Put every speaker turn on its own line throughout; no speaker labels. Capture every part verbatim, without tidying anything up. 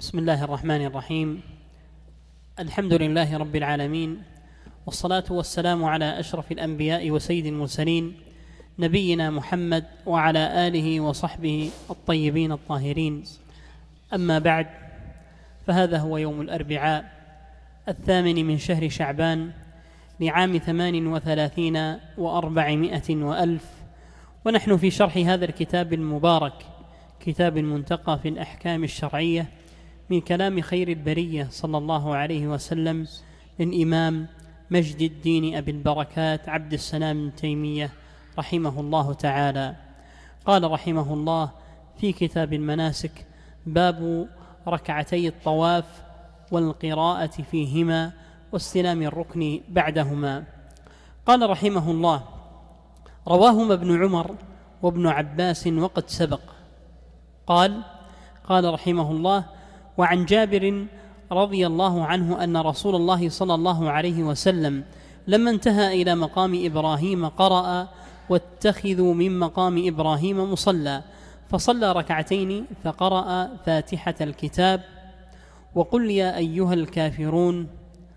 بسم الله الرحمن الرحيم. الحمد لله رب العالمين، والصلاة والسلام على أشرف الأنبياء وسيد المرسلين نبينا محمد وعلى آله وصحبه الطيبين الطاهرين. أما بعد، فهذا هو يوم الأربعاء الثامن من شهر شعبان لعام ثمان وثلاثين وأربعمائة وألف، ونحن في شرح هذا الكتاب المبارك، كتاب المنتقى في الأحكام الشرعية من كلام خير البرية صلى الله عليه وسلم للإمام مجد الدين أبي البركات عبد السلام بن تيمية رحمه الله تعالى. قال رحمه الله في كتاب المناسك: باب ركعتي الطواف والقراءة فيهما واستلام الركن بعدهما. قال رحمه الله: رواهما ابن عمر وابن عباس وقد سبق. قال قال رحمه الله: وعن جابر رضي الله عنه أن رسول الله صلى الله عليه وسلم لما انتهى إلى مقام إبراهيم قرأ: واتخذوا من مقام إبراهيم مصلى، فصلى ركعتين فقرأ فاتحة الكتاب وقل يا أيها الكافرون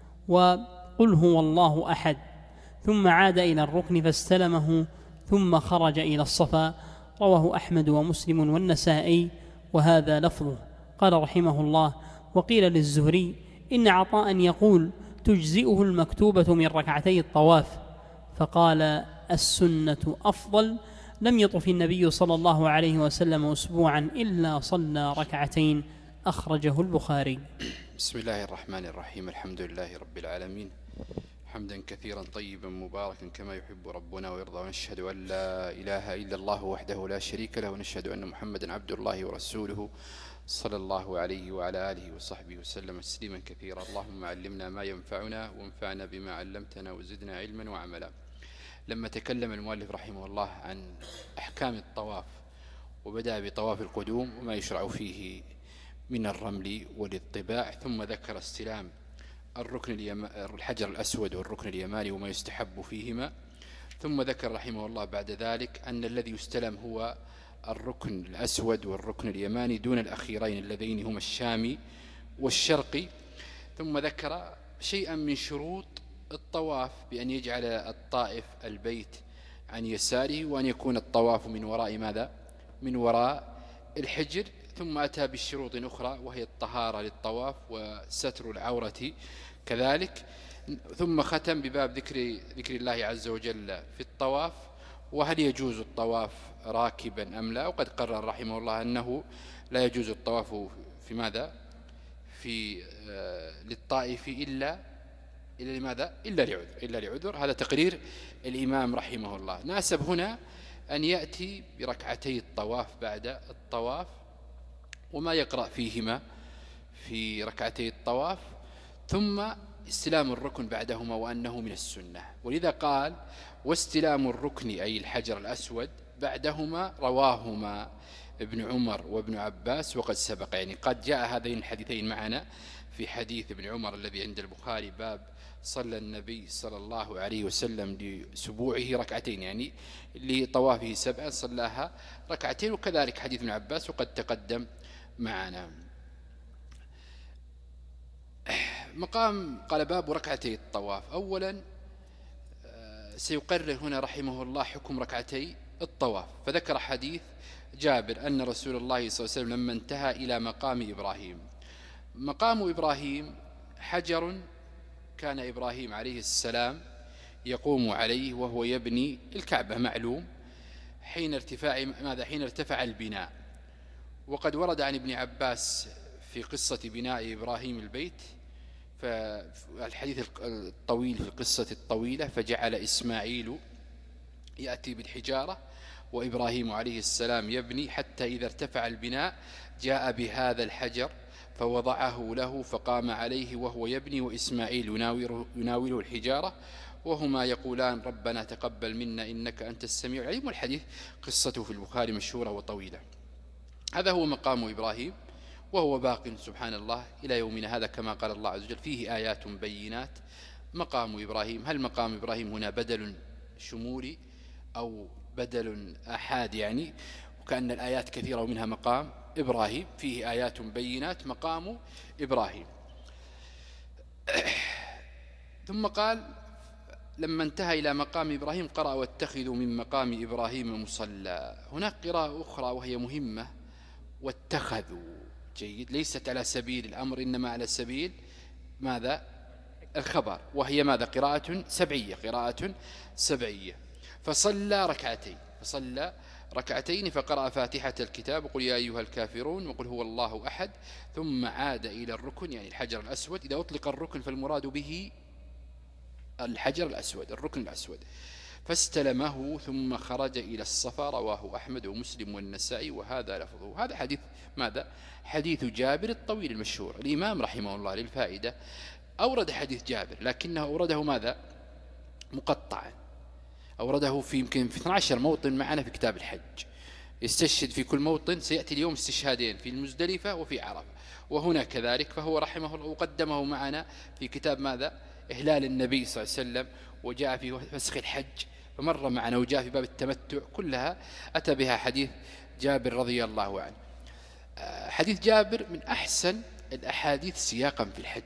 وقل هو الله أحد، ثم عاد إلى الركن فاستلمه ثم خرج إلى الصفا. رواه أحمد ومسلم والنسائي وهذا لفظه. قال رحمه الله: وقيل للزهري إن عطاء يقول تجزئه المكتوبة من ركعتي الطواف، فقال السنة أفضل. لم يطف النبي صلى الله عليه وسلم أسبوعا إلا صلى ركعتين. أخرجه البخاري.
بسم الله الرحمن الرحيم. الحمد لله رب العالمين، حمدا كثيرا طيبا مباركا كما يحب ربنا ويرضى، ونشهد أن لا إله إلا الله وحده لا شريك له، ونشهد أن محمدا عبد الله ورسوله صلى الله عليه وعلى آله وصحبه وسلم تسليما كثيرا. اللهم علمنا ما ينفعنا وانفعنا بما علمتنا وزدنا علما وعملا. لما تكلم المؤلف رحمه الله عن أحكام الطواف وبدأ بطواف القدوم وما يشرع فيه من الرمل والاطباع، ثم ذكر استلام الركن اليم... الحجر الأسود والركن اليماني وما يستحب فيهما، ثم ذكر رحمه الله بعد ذلك أن الذي يستلم هو الركن الأسود والركن اليماني دون الأخيرين اللذين هما الشامي والشرقي، ثم ذكر شيئا من شروط الطواف بأن يجعل الطائف البيت عن يساره، وأن يكون الطواف من وراء ماذا؟ من وراء الحجر. ثم أتى بالشروط أخرى وهي الطهارة للطواف وستر العورة كذلك. ثم ختم بباب ذكر ذكر الله عز وجل في الطواف، وهل يجوز الطواف راكبا أم لا. وقد قرر رحمه الله أنه لا يجوز الطواف في ماذا؟ في آه للطائف إلا إلا لماذا؟ إلا لعذر إلا لعذر هذا تقرير الإمام رحمه الله. ناسب هنا أن يأتي بركعتي الطواف بعد الطواف وما يقرأ فيهما في ركعتي الطواف، ثم استلام الركن بعدهما وأنه من السنة. ولذا قال: واستلام الركن أي الحجر الأسود بعدهما رواهما ابن عمر وابن عباس وقد سبق. يعني قد جاء هذين الحديثين معنا في حديث ابن عمر الذي عند البخاري باب صلى النبي صلى الله عليه وسلم لسبوعه ركعتين، يعني لطوافه سبعا صلاها ركعتين، وكذلك حديث ابن عباس وقد تقدم معنا. مقام قال باب ركعتي الطواف. أولا سيقرر هنا رحمه الله حكم ركعتي الطواف، فذكر حديث جابر أن رسول الله صلى الله عليه وسلم لما انتهى إلى مقام إبراهيم. مقام إبراهيم حجر كان إبراهيم عليه السلام يقوم عليه وهو يبني الكعبة، معلوم حين ارتفاع ماذا حين ارتفع البناء. وقد ورد عن ابن عباس في قصة بناء إبراهيم البيت فالحديث الطويل في القصة الطويلة: فجعل إسماعيل يأتي بالحجارة وإبراهيم عليه السلام يبني، حتى إذا ارتفع البناء جاء بهذا الحجر فوضعه له فقام عليه وهو يبني، وإسماعيل يناوله الحجارة وهما يقولان ربنا تقبل منا إنك أنت السميع العليم. والحديث قصته في البخاري مشهورة وطويلة. هذا هو مقام إبراهيم، وهو باق سبحان الله إلى يومنا هذا كما قال الله عز وجل: فيه آيات بينات مقام إبراهيم. هل مقام إبراهيم هنا بدل شمولي أو بدل أحاد؟ يعني وكأن الآيات كثيرة ومنها مقام إبراهيم، فيه آيات بينات مقام إبراهيم. ثم قال لما انتهى إلى مقام إبراهيم قرأ واتخذوا من مقام إبراهيم مصلى. هناك قراءة أخرى وهي مهمة، واتخذوا، جيد، ليست على سبيل الأمر إنما على سبيل ماذا؟ الخبر، وهي ماذا؟ قراءة سبعية، قراءة سبعية. فصلى ركعتين، فصلى ركعتين فقرأ فاتحة الكتاب وقل يا أيها الكافرون وقل هو الله أحد، ثم عاد إلى الركن يعني الحجر الأسود. إذا أطلق الركن فالمراد به الحجر الأسود، الركن الأسود. فاستلمه ثم خرج إلى الصفا، رواه أحمد ومسلم والنسائي وهذا لفظه. هذا حديث ماذا؟ حديث جابر الطويل المشهور. الإمام رحمه الله للفائدة أورد حديث جابر، لكنه أورده ماذا؟ مقطعا، أورده في يمكن في اثني عشر موطن معنا في كتاب الحج، يستشهد في كل موطن. سيأتي اليوم استشهادين في المزدلفة وفي عرفة، وهنا كذلك. فهو رحمه الله وقدمه معنا في كتاب ماذا؟ إهلال النبي صلى الله عليه وسلم، وجاء في فسخ الحج فمر معنا، وجاء في باب التمتع، كلها أتى بها حديث جابر رضي الله عنه. حديث جابر من أحسن الأحاديث سياقا في الحج،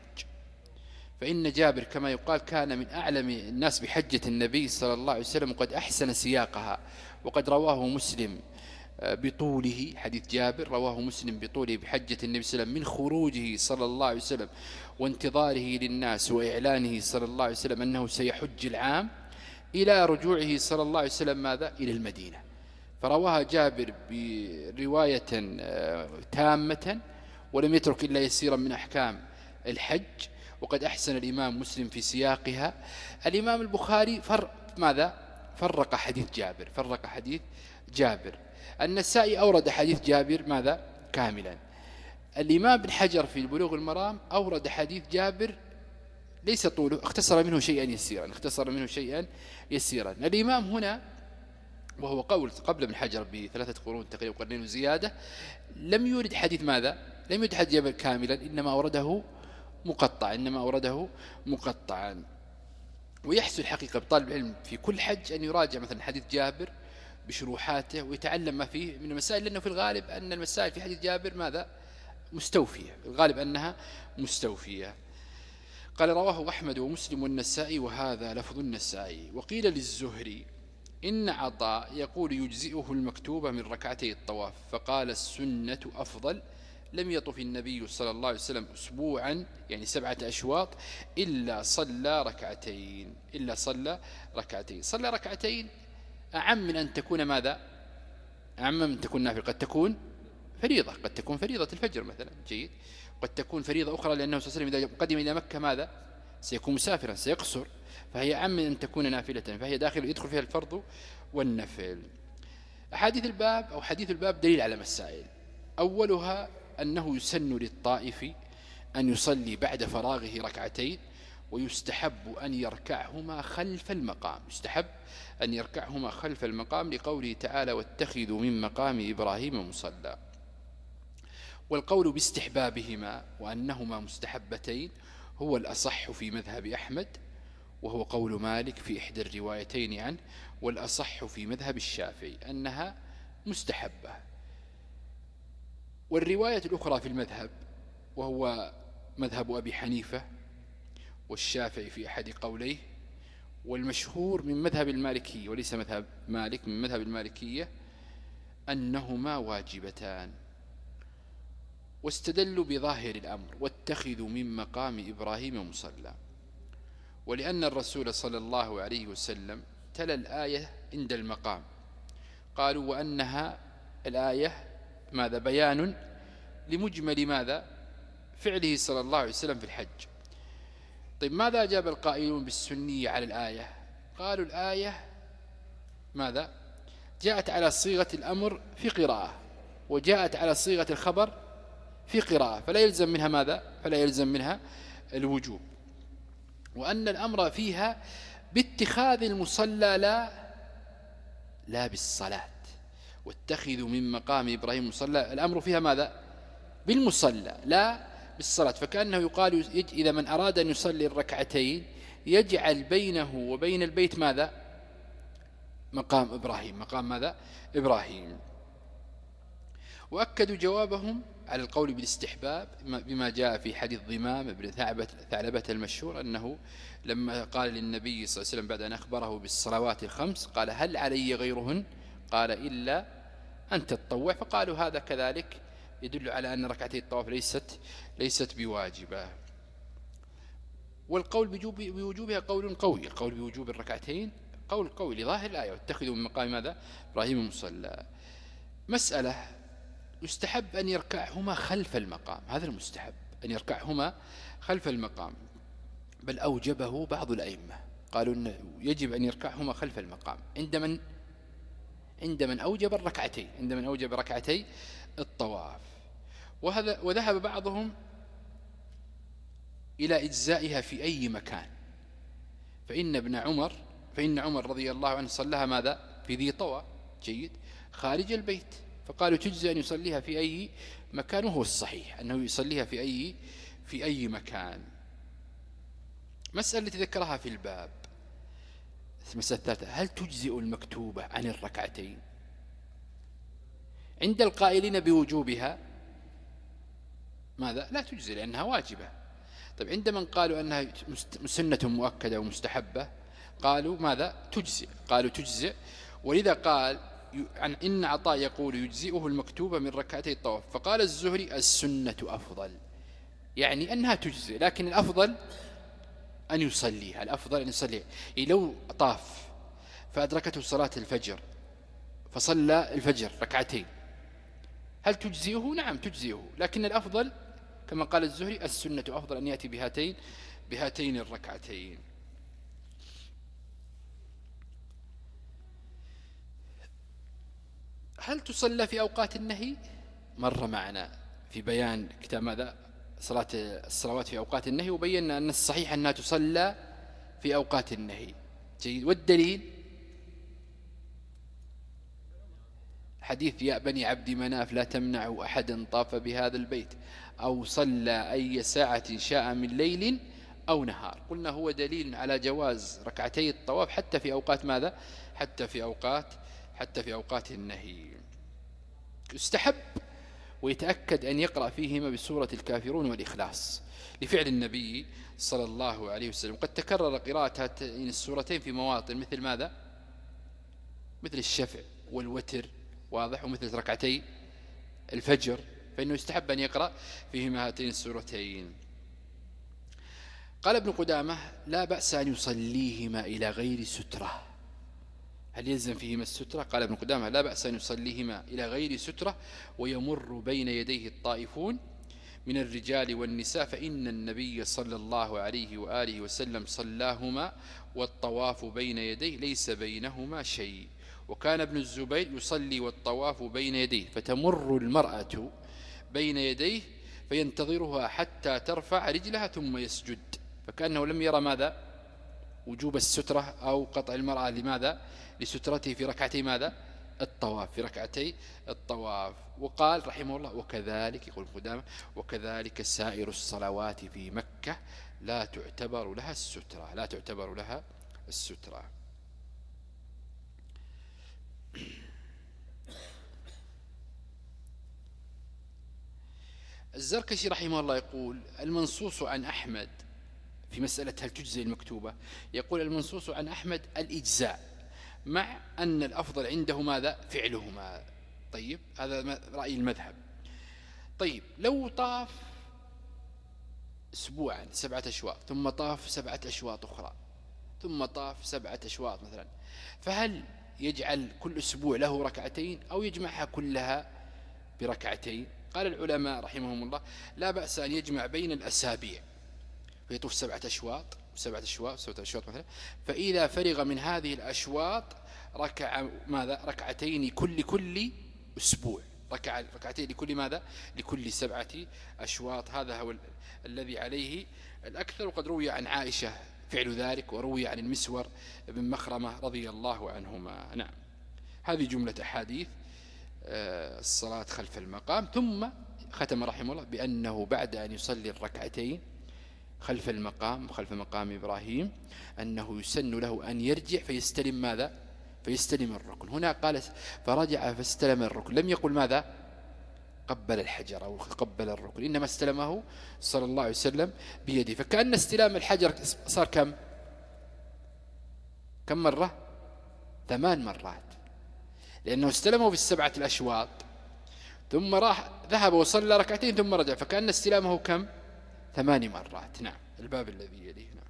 فإن جابر كما يقال كان من أعلم الناس بحجة النبي صلى الله عليه وسلم، وقد أحسن سياقها. وقد رواه مسلم بطوله، حديث جابر رواه مسلم بطوله بحجة النبي صلى الله عليه وسلم، من خروجه صلى الله عليه وسلم وانتظاره للناس وإعلانه صلى الله عليه وسلم أنه سيحج العام، إلى رجوعه صلى الله عليه وسلم ماذا؟ إلى المدينة. فرواها جابر برواية تامة ولم يترك إلا يسيرا من أحكام الحج، وقد أحسن الإمام مسلم في سياقها. الإمام البخاري فر ماذا؟ فرق حديث جابر، فرق حديث جابر. النسائي أورد حديث جابر ماذا؟ كاملا. الإمام بن حجر في بلوغ المرام أورد حديث جابر ليس طوله، اختصر منه شيئا يسيرا، اختصر منه شيئا يسيرا. الإمام هنا، وهو قول قبل ابن حجر بثلاثة قرون تقريبا، قرنين وزيادة، لم يورد حديث ماذا؟ لم يورد حديث جابر كاملا، إنما أورده مقطع، إنما أورده مقطعا. ويحسن حقيقة بطالب العلم في كل حج أن يراجع مثلا حديث جابر بشروحاته ويتعلم ما فيه من المسائل، لأنه في الغالب أن المسائل في حديث جابر ماذا؟ مستوفية، الغالب أنها مستوفية. قال رواه أحمد ومسلم والنسائي وهذا لفظ النسائي. وقيل للزهري إن عطاء يقول يجزئه المكتوبة من ركعتي الطواف، فقال السنة أفضل. لم يطف النبي صلى الله عليه وسلم أسبوعا يعني سبعة أشواط إلا صلى ركعتين، إلا صلى ركعتين. صلى ركعتين أعم من أن تكون ماذا؟ أعم من تكون نافلة. قد تكون فريضة، قد تكون فريضة الفجر مثلا، جيد، قد تكون فريضة أخرى، لأنه صلى الله عليه وسلم إذا قدم إلى مكة ماذا؟ سيكون مسافرا، سيقصر، فهي أعم من أن تكون نافلة، فهي داخل يدخل فيها الفرض والنفل. أحاديث الباب أو حديث الباب دليل على مسائل. أولها أنه يسن للطائف أن يصلي بعد فراغه ركعتين، ويستحب أن يركعهما خلف المقام، يستحب أن يركعهما خلف المقام لقوله تعالى واتخذوا من مقام إبراهيم مصلى. والقول باستحبابهما وأنهما مستحبتين هو الأصح في مذهب أحمد، وهو قول مالك في إحدى الروايتين عنه، والأصح في مذهب الشافعي أنها مستحبة. والرواية الأخرى في المذهب وهو مذهب أبي حنيفة والشافعي في أحد قوليه، والمشهور من مذهب المالكية وليس مذهب مالك، من مذهب المالكية أنهما واجبتان. واستدلوا بظاهر الأمر واتخذوا من مقام إبراهيم مصلى، ولأن الرسول صلى الله عليه وسلم تلا الآية عند المقام، قالوا وأنها الآية ماذا؟ بيان لمجمل ماذا؟ فعله صلى الله عليه وسلم في الحج. طيب ماذا أجاب القائلون بالسنية على الآية؟ قالوا الآية ماذا؟ جاءت على صيغة الأمر في قراءة، وجاءت على صيغة الخبر في قراءة، فلا يلزم منها ماذا؟ فلا يلزم منها الوجوب. وأن الأمر فيها باتخاذ المصلى لا لا بالصلاة. واتخذوا من مقام إبراهيم مصلى، الأمر فيها ماذا؟ بالمصلى لا بالصلاة. فكأنه يقال إذا من أراد أن يصلي الركعتين يجعل بينه وبين البيت ماذا؟ مقام إبراهيم، مقام ماذا؟ إبراهيم. وأكدوا جوابهم على القول بالاستحباب بما جاء في حديث ضمام بن ثعلبة المشهور أنه لما قال للنبي صلى الله عليه وسلم بعد أن أخبره بالصلوات الخمس قال هل علي غيرهن؟ قال إلا أن تتطوع. فقالوا هذا كذلك يدل على أن ركعتي الطواف ليست ليست بواجبة. والقول بوجوبها قول قوي، القول بوجوب الركعتين قول قوي لظاهر الآية واتخذوا من مقام ماذا؟ إبراهيم مصلى. مسألة يستحب أن يركعهما خلف المقام، هذا المستحب أن يركعهما خلف المقام، بل أوجبه بعض الأئمة قالوا أنه يجب أن يركعهما خلف المقام عند من عند من أوجب الركعتين عند من أوجب ركعتي الطواف. وهذا وذهب بعضهم إلى إجزائها في أي مكان، فإن ابن عمر فإن عمر رضي الله عنه صلىها ماذا؟ في ذي طوى، جيد، خارج البيت، فقالوا تجزي أن يصليها في أي مكان، وهو الصحيح أنه يصليها في أي في أي مكان. مسألة التي ذكرها في الباب، المسألة الثالثة، هل تجزئ المكتوبة عن الركعتين؟ عند القائلين بوجوبها ماذا؟ لا تجزئ لأنها واجبة. طيب عند من قالوا أنها سنة مؤكدة ومستحبة قالوا ماذا؟ تجزئ، قالوا تجزئ. ولذا قال عن إن عطاء يقول يجزئه المكتوبة من ركعتي الطواف، فقال الزهري السنة أفضل، يعني أنها تجزئ لكن الأفضل أن يصليها، الأفضل أن يصليها. لو طاف فأدركته صلاة الفجر فصلى الفجر ركعتين، هل تجزئه؟ نعم تجزئه، لكن الأفضل كما قال الزهري السنة أفضل أن يأتي بهاتين بهاتين الركعتين. هل تصلى في أوقات النهي؟ مر معنا في بيان كتاب ماذا؟ صلاة الصلوات في أوقات النهي، وبينا أن الصحيح أنها تصلى في أوقات النهي، جيد. والدليل حديث يا بني عبد مناف لا تمنعوا أحدا طاف بهذا البيت أو صلى أي ساعة شاء من ليل أو نهار. قلنا هو دليل على جواز ركعتي الطواف حتى في أوقات ماذا؟ حتى في أوقات حتى في أوقات النهي. يستحب ويتأكد أن يقرأ فيهما بسورة الكافرون والإخلاص لفعل النبي صلى الله عليه وسلم. قد تكرر قراءة هاتين السورتين في مواطن مثل ماذا؟ مثل الشفع والوتر، واضح، ومثل ركعتي الفجر، فإنه يستحب أن يقرأ فيهما هاتين السورتين. قال ابن قدامة لا بأس أن يصليهما إلى غير سترة. هل يلزم فيهما السترة؟ قال ابن قدامة لا بأس أن يصليهما إلى غير سترة ويمر بين يديه الطائفون من الرجال والنساء، فإن النبي صلى الله عليه وآله وسلم صلاهما والطواف بين يديه ليس بينهما شيء. وكان ابن الزبير يصلي والطواف بين يديه فتمر المرأة بين يديه فينتظرها حتى ترفع رجلها ثم يسجد، فكأنه لم يرى ماذا؟ وجوب السترة أو قطع المرأة لماذا؟ لسترته في ركعتي ماذا؟ الطواف، في ركعتي الطواف. وقال رحمه الله وكذلك، يقول قدامه وكذلك سائر الصلوات في مكة لا تعتبر لها السترة لا تعتبر لها السترة. الزركشي رحمه الله يقول المنصوص عن أحمد في مسألة هل تجزي المكتوبة، يقول المنصوص عن أحمد الإجزاء، مع أن الأفضل عنده ماذا؟ فعلهما. طيب هذا رأي المذهب. طيب لو طاف أسبوعا سبعة أشواط ثم طاف سبعة أشواط أخرى ثم طاف سبعة أشواط مثلا، فهل يجعل كل أسبوع له ركعتين أو يجمعها كلها بركعتين؟ قال العلماء رحمهم الله لا بأس أن يجمع بين الأسابيع فيطوف سبعة أشواط سبعة أشواط سبعة أشواط مثلا، فإذا فرغ من هذه الأشواط ركع ماذا؟ ركعتين كل كل أسبوع، ركع ركعتين لكل ماذا؟ لكل سبعة أشواط. هذا هو الذي عليه الأكثر. وقد روي عن عائشة فعل ذلك، وروي عن المسور بن مخرمة رضي الله عنهما. نعم، هذه جملة أحاديث الصلاة خلف المقام. ثم ختم رحمه الله بأنه بعد أن يصلي الركعتين خلف المقام خلف مقام إبراهيم أنه يسن له أن يرجع فيستلم ماذا؟ فيستلم الركن. هنا قال فرجع فاستلم الركن، لم يقل ماذا؟ قبل الحجر أو قبل الركن، إنما استلمه صلى الله عليه وسلم بيده. فكأن استلام الحجر صار كم كم مرة؟ ثمان مرات، لأنه استلمه في السبعة الأشواط ثم راح ذهب وصلى ركعتين ثم رجع، فكأن استلامه كم؟ ثمان مرات. نعم. الباب الذي يليه. نعم.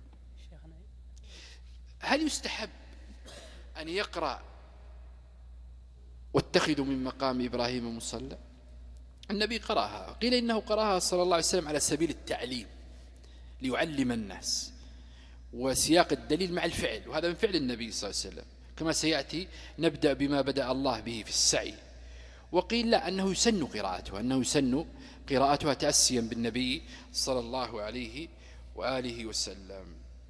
هل يستحب أن يقرأ واتخذوا من مقام إبراهيم مصلى؟ النبي قرأها، قيل إنه قرأها صلى الله عليه وسلم على سبيل التعليم ليعلم الناس، وسياق الدليل مع الفعل، وهذا من فعل النبي صلى الله عليه وسلم كما سيأتي. نبدأ بما بدأ الله به في السعي. وقيل لا، أنه يسن قراءتها أنه يسن قراءتها تأسيا بالنبي صلى الله عليه وآله وسلم.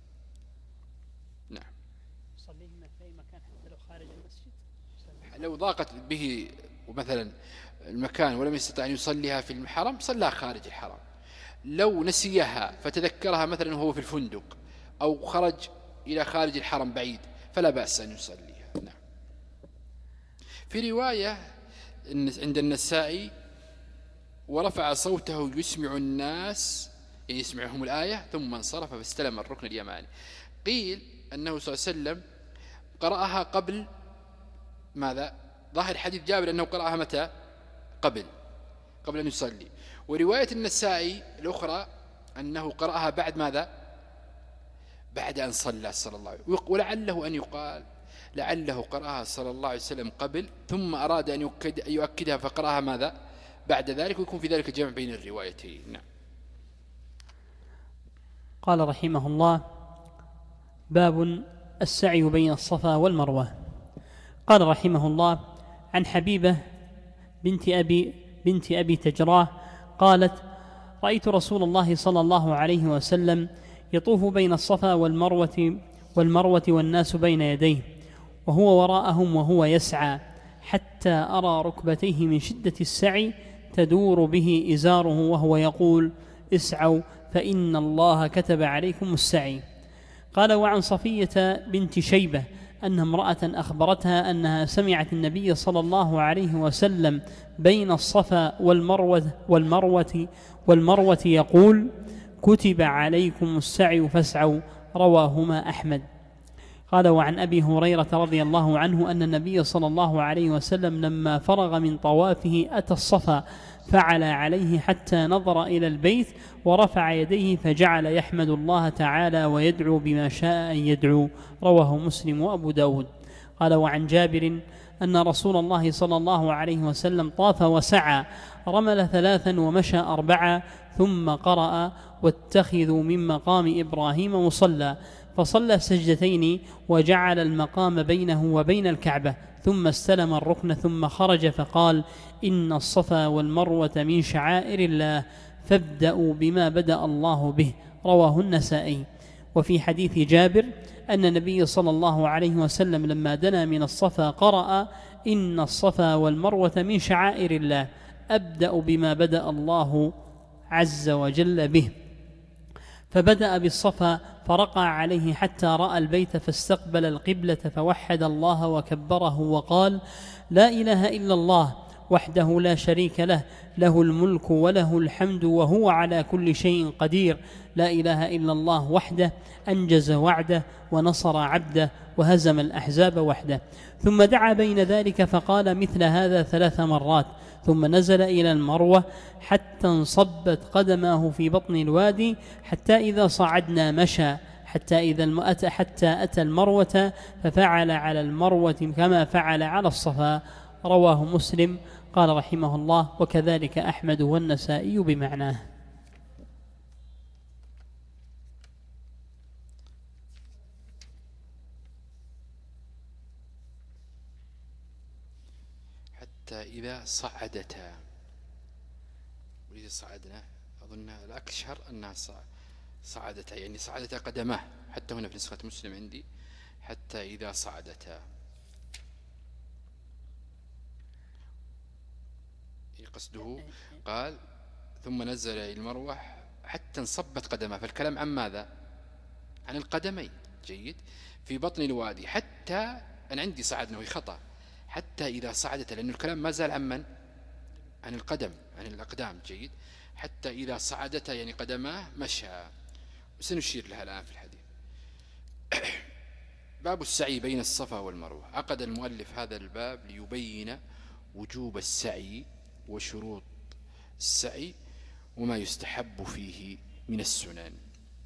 نعم.
صليهما في أي مكان حتى لو خارج المسجد،
لو ضاقت به ومثلا المكان ولم يستطع أن يصليها في الحرم صلىها خارج الحرم. لو نسيها فتذكرها مثلا وهو في الفندق أو خرج إلى خارج الحرم بعيد فلا بأس أن يصليها. نعم. في رواية عند النسائي ورفع صوته يسمع الناس، يعني يسمعهم الآية، ثم انصرف فاستلم الركن اليماني. قيل أنه صلى الله عليه وسلم قرأها قبل ماذا؟ ظاهر حديث جابر أنه قرأها متى؟ قبل قبل أن يصلي. ورواية النسائي الأخرى أنه قرأها بعد ماذا؟ بعد أن صلى صلى الله عليه وسلم. ولعله أن يقال لعله قرأها صلى الله عليه وسلم قبل ثم أراد أن يؤكدها فقرأها ماذا؟ بعد ذلك، ويكون في ذلك جمع بين الروايتين. نعم.
قال رحمه الله: باب السعي بين الصفا والمروة. قال رحمه الله: عن حبيبة بنت أبي, بنت أبي تجراه قالت: رأيت رسول الله صلى الله عليه وسلم يطوف بين الصفا والمروة, والمروة والناس بين يديه وهو وراءهم وهو يسعى، حتى أرى ركبتيه من شدة السعي تدور به إزاره وهو يقول: اسعوا فإن الله كتب عليكم السعي. قال: وعن صفية بنت شيبة أن امرأة أخبرتها أنها سمعت النبي صلى الله عليه وسلم بين الصفا والمروة, والمروة, والمروة يقول: كتب عليكم السعي فاسعوا. رواهما أحمد. قال: وعن أبي هريرة رضي الله عنه أن النبي صلى الله عليه وسلم لما فرغ من طوافه أتى الصفا فعلى عليه حتى نظر إلى البيت ورفع يديه فجعل يحمد الله تعالى ويدعو بما شاء أن يدعو. رواه مسلم وأبو داود. قال: وعن جابر أن رسول الله صلى الله عليه وسلم طاف وسعى، رمل ثلاثا ومشى أربعا، ثم قرأ: واتخذوا من مقام إبراهيم مصلى، فصلى سجدتين وجعل المقام بينه وبين الكعبة، ثم استلم الركن ثم خرج فقال: إن الصفا والمروة من شعائر الله فابدأوا بما بدأ الله به. رواه النسائي. وفي حديث جابر أن النبي صلى الله عليه وسلم لما دنا من الصفا قرأ: إن الصفا والمروة من شعائر الله أبدأ بما بدأ الله عز وجل به. فبدأ بالصفا فرقع عليه حتى رأى البيت فاستقبل القبلة فوحد الله وكبره وقال: لا إله إلا الله وحده لا شريك له، له الملك وله الحمد وهو على كل شيء قدير. لا إله إلا الله وحده أنجز وعده ونصر عبده وهزم الأحزاب وحده. ثم دعا بين ذلك فقال مثل هذا ثلاث مرات، ثم نزل إلى المروة حتى انصبت قدماه في بطن الوادي، حتى إذا صعدنا مشى، حتى إذا أتى حتى أتى المروة ففعل على المروة كما فعل على الصفا. رواه مسلم. قال رحمه الله: وكذلك أحمد والنسائي بمعناه.
حتى إذا صعدتا، وإذا صعدنا أظن الأكثر أنها صعدتا، يعني صعدتا قدماه، حتى هنا في نسخة مسلم عندي حتى إذا صعدتا. قصده قال: ثم نزل إلى المروة حتى انصبت قدماه، فالكلام عن ماذا؟ عن القدمين. جيد. في بطن الوادي حتى، أنا عندي صعدنا وهي خطأ، حتى إذا صعدت، لأن الكلام ما زال عن من؟ عن القدم، عن الأقدام. جيد. حتى إذا صعدتا يعني قدماه مشى، وسنشير لها الآن في الحديث. باب السعي بين الصفا والمروة. عقد المؤلف هذا الباب ليبين وجوب السعي وشروط السعي وما يستحب فيه من السنن.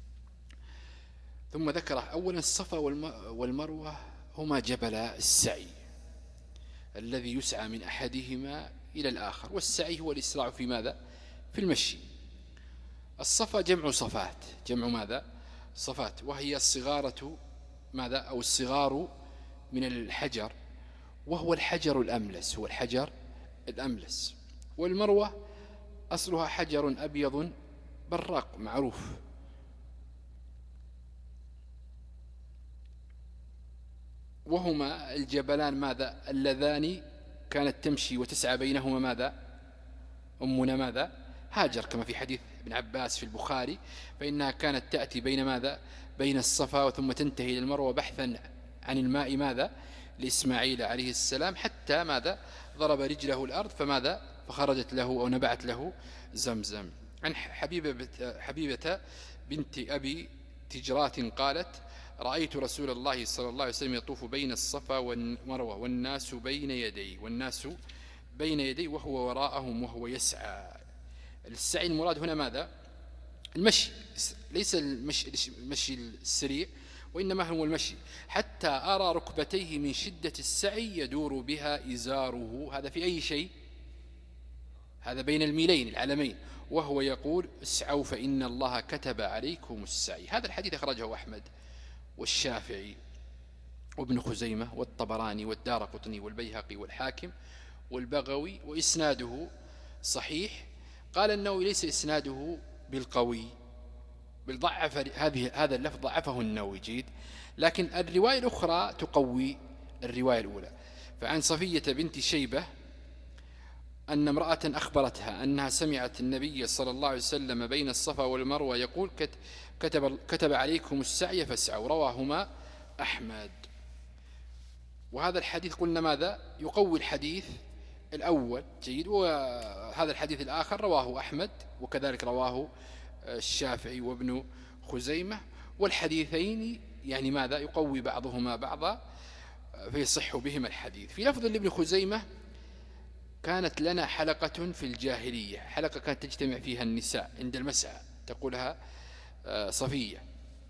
ثم ذكر أولا الصفا والمروة هما جبلا السعي الذي يسعى من أحدهما إلى الآخر، والسعي هو الإسراع في ماذا؟ في المشي. الصفا جمع صفات، جمع ماذا؟ صفات، وهي الصغارة ماذا؟ أو الصغار من الحجر، وهو الحجر الأملس، هو الحجر الأملس. والمروة أصلها حجر أبيض براق معروف. وهما الجبلان ماذا؟ اللذان كانت تمشي وتسعى بينهما ماذا؟ أمنا ماذا؟ هاجر، كما في حديث ابن عباس في البخاري، فإنها كانت تأتي بين ماذا؟ بين الصفا ثم تنتهي إلى المروة بحثا عن الماء ماذا؟ لإسماعيل عليه السلام، حتى ماذا؟ ضرب رجله الأرض فماذا؟ فخرجت له أو نبعت له زمزم. عن حبيبة, حبيبة بنت أبي تجرات قالت: رأيت رسول الله صلى الله عليه وسلم يطوف بين الصفا والمروة والناس بين يدي والناس بين يدي وهو وراءهم وهو يسعى. السعي المراد هنا ماذا؟ المشي، ليس المشي, المشي السريع، وإنما هو المشي. حتى أرى ركبتيه من شدة السعي يدور بها إزاره. هذا في أي شيء؟ هذا بين الميلين العلمين، وهو يقول: اسعوا فإن الله كتب عليكم السعي. هذا الحديث أخرجه أحمد والشافعي وابن خزيمة والطبراني والدارقطني والبيهقي والحاكم والبغوي، وإسناده صحيح. قال النووي: ليس إسناده بالقوي، بالضعف هذه هذا اللفظ ضعفه النووي. جيد. لكن الرواية الأخرى تقوي الرواية الأولى. فعن صفية بنت شيبة أن امرأة أخبرتها أنها سمعت النبي صلى الله عليه وسلم بين الصفا والمروة يقول: كتب, كتب عليكم السعي فاسعوا. رواهما أحمد. وهذا الحديث قلنا ماذا؟ يقوي الحديث الأول. جيد. وهذا الحديث الآخر رواه أحمد، وكذلك رواه الشافعي وابن خزيمة. والحديثين يعني ماذا؟ يقوي بعضهما بعضا فيصح بهما الحديث. في لفظ لابن خزيمة: كانت لنا حلقة في الجاهلية، حلقة كانت تجتمع فيها النساء عند المسعى، تقولها صفية.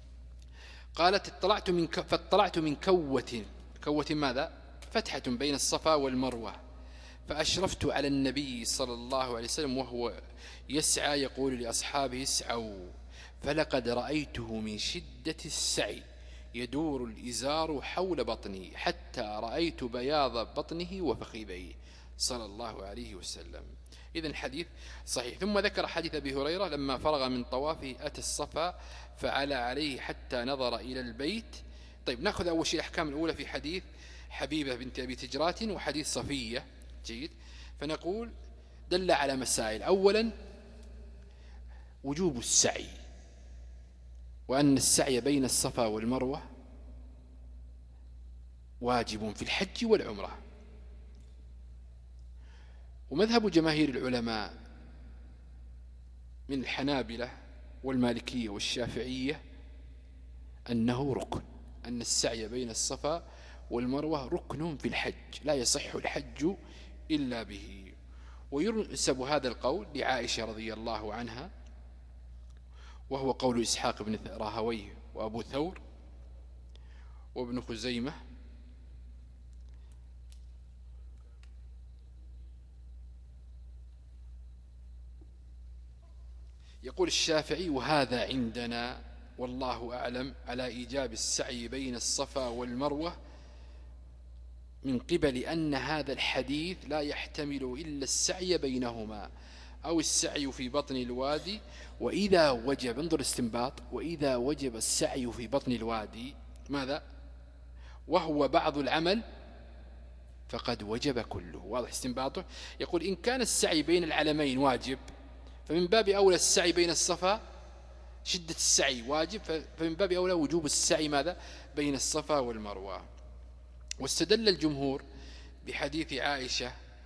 قالت: اطلعت من ك... فاطلعت من كوة، كوة ماذا؟ فتحة بين الصفا والمروة، فأشرفت على النبي صلى الله عليه وسلم وهو يسعى يقول لأصحابه: اسعوا، فلقد رأيته من شدة السعي يدور الإزار حول بطني حتى رأيت بياض بطنه وفخذيه صلى الله عليه وسلم. إذن الحديث صحيح. ثم ذكر حديث أبي هريرة: لما فرغ من طوافه أتى الصفا فعلى عليه حتى نظر إلى البيت. طيب، نأخذ أول شيء الأحكام الأولى في حديث حبيبة بنت أبي تجرات وحديث صفية. جيد. فنقول: دل على مسائل. أولا، وجوب السعي، وأن السعي بين الصفا والمروة واجب في الحج والعمرة. ومذهب جماهير العلماء من الحنابلة والمالكية والشافعية أنه ركن، أن السعي بين الصفا والمروة ركن في الحج، لا يصح الحج إلا به. وينسب هذا القول لعائشة رضي الله عنها، وهو قول إسحاق بن راهويه وأبو ثور وابن خزيمة. يقول الشافعي: وهذا عندنا والله أعلم على إيجاب السعي بين الصفا والمروة، من قبل أن هذا الحديث لا يحتمل إلا السعي بينهما أو السعي في بطن الوادي. وإذا وجب، انظر استنباط، وإذا وجب السعي في بطن الوادي ماذا؟ وهو بعض العمل فقد وجب كله. واضح استنباطه؟ يقول: إن كان السعي بين العلمين واجب، فمن باب أولى السعي بين الصفا، شدة السعي واجب، فمن باب أولى وجوب السعي ماذا؟ بين الصفا والمروة. واستدل الجمهور بحديث عائشة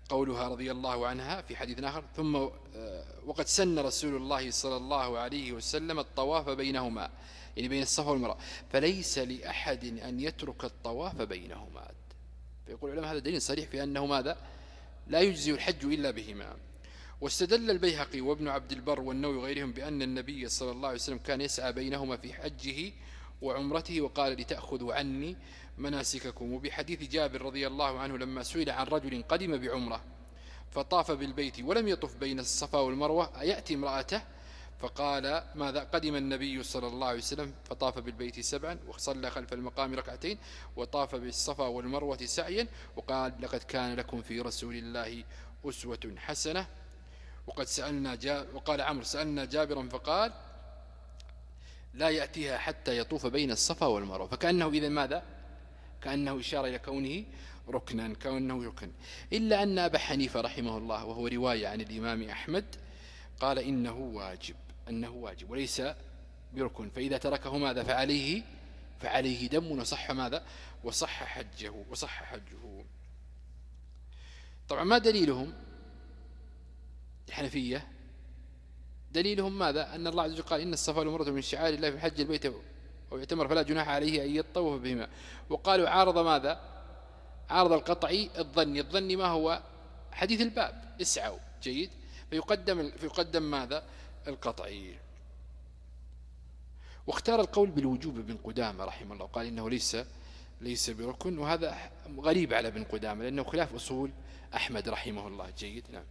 قولها رضي الله عنها في حديث آخر: ثم وقد سن رسول الله صلى الله عليه وسلم الطواف بينهما، يعني بين الصفا والمروة، فليس لأحد أن يترك الطواف بينهما. فيقول العلماء هذا دليل صريح في أنه ماذا؟ لا يجزي الحج إلا بهما. واستدل البيهقي وابن عبد البر والنووي وغيرهم بأن النبي صلى الله عليه وسلم كان يسعى بينهما في حجه وعمرته، وقال: لتأخذوا عني مناسككم. وبحديث جابر رضي الله عنه لما سئل عن رجل قدم بعمره فطاف بالبيت ولم يطف بين الصفا والمروة أيأتي امرأته؟ فقال: ماذا؟ قدم النبي صلى الله عليه وسلم فطاف بالبيت سبعا وصلى خلف المقام ركعتين وطاف بالصفا والمروة سعيا، وقال: لقد كان لكم في رسول الله أسوة حسنة. وقد سألنا جا وقال عمرو: سألنا جابرا فقال: لا يأتيها حتى يطوف بين الصفا والمروة. فكأنه إذن ماذا؟ كأنه إشارة إلى كونه ركنا، كأنه ركن. إلا أن أبا حنيفة رحمه الله، وهو رواية عن الإمام أحمد، قال إنه واجب، أنه واجب وليس بركن، فإذا تركه ماذا؟ فعليه فعليه دم وصح ماذا؟ وصح حجه وصح حجه. طبعا ما دليلهم الحنفية؟ دليلهم ماذا؟ أن الله عز وجل قال: إن الصفا والمروة من شعائر الله في حج البيت أو يعتمر فلا جناح عليه أن يطوف بهما. وقالوا عارض ماذا؟ عارض القطعي الظني. الظني ما هو؟ حديث الباب: اسعوا. جيد. فيقدم, فيقدم ماذا؟ القطعي. واختار القول بالوجوب ابن قدامة رحمه الله، قال إنه ليس ليس بركن، وهذا غريب على ابن قدامة لأنه خلاف أصول أحمد رحمه الله. جيد. نعم.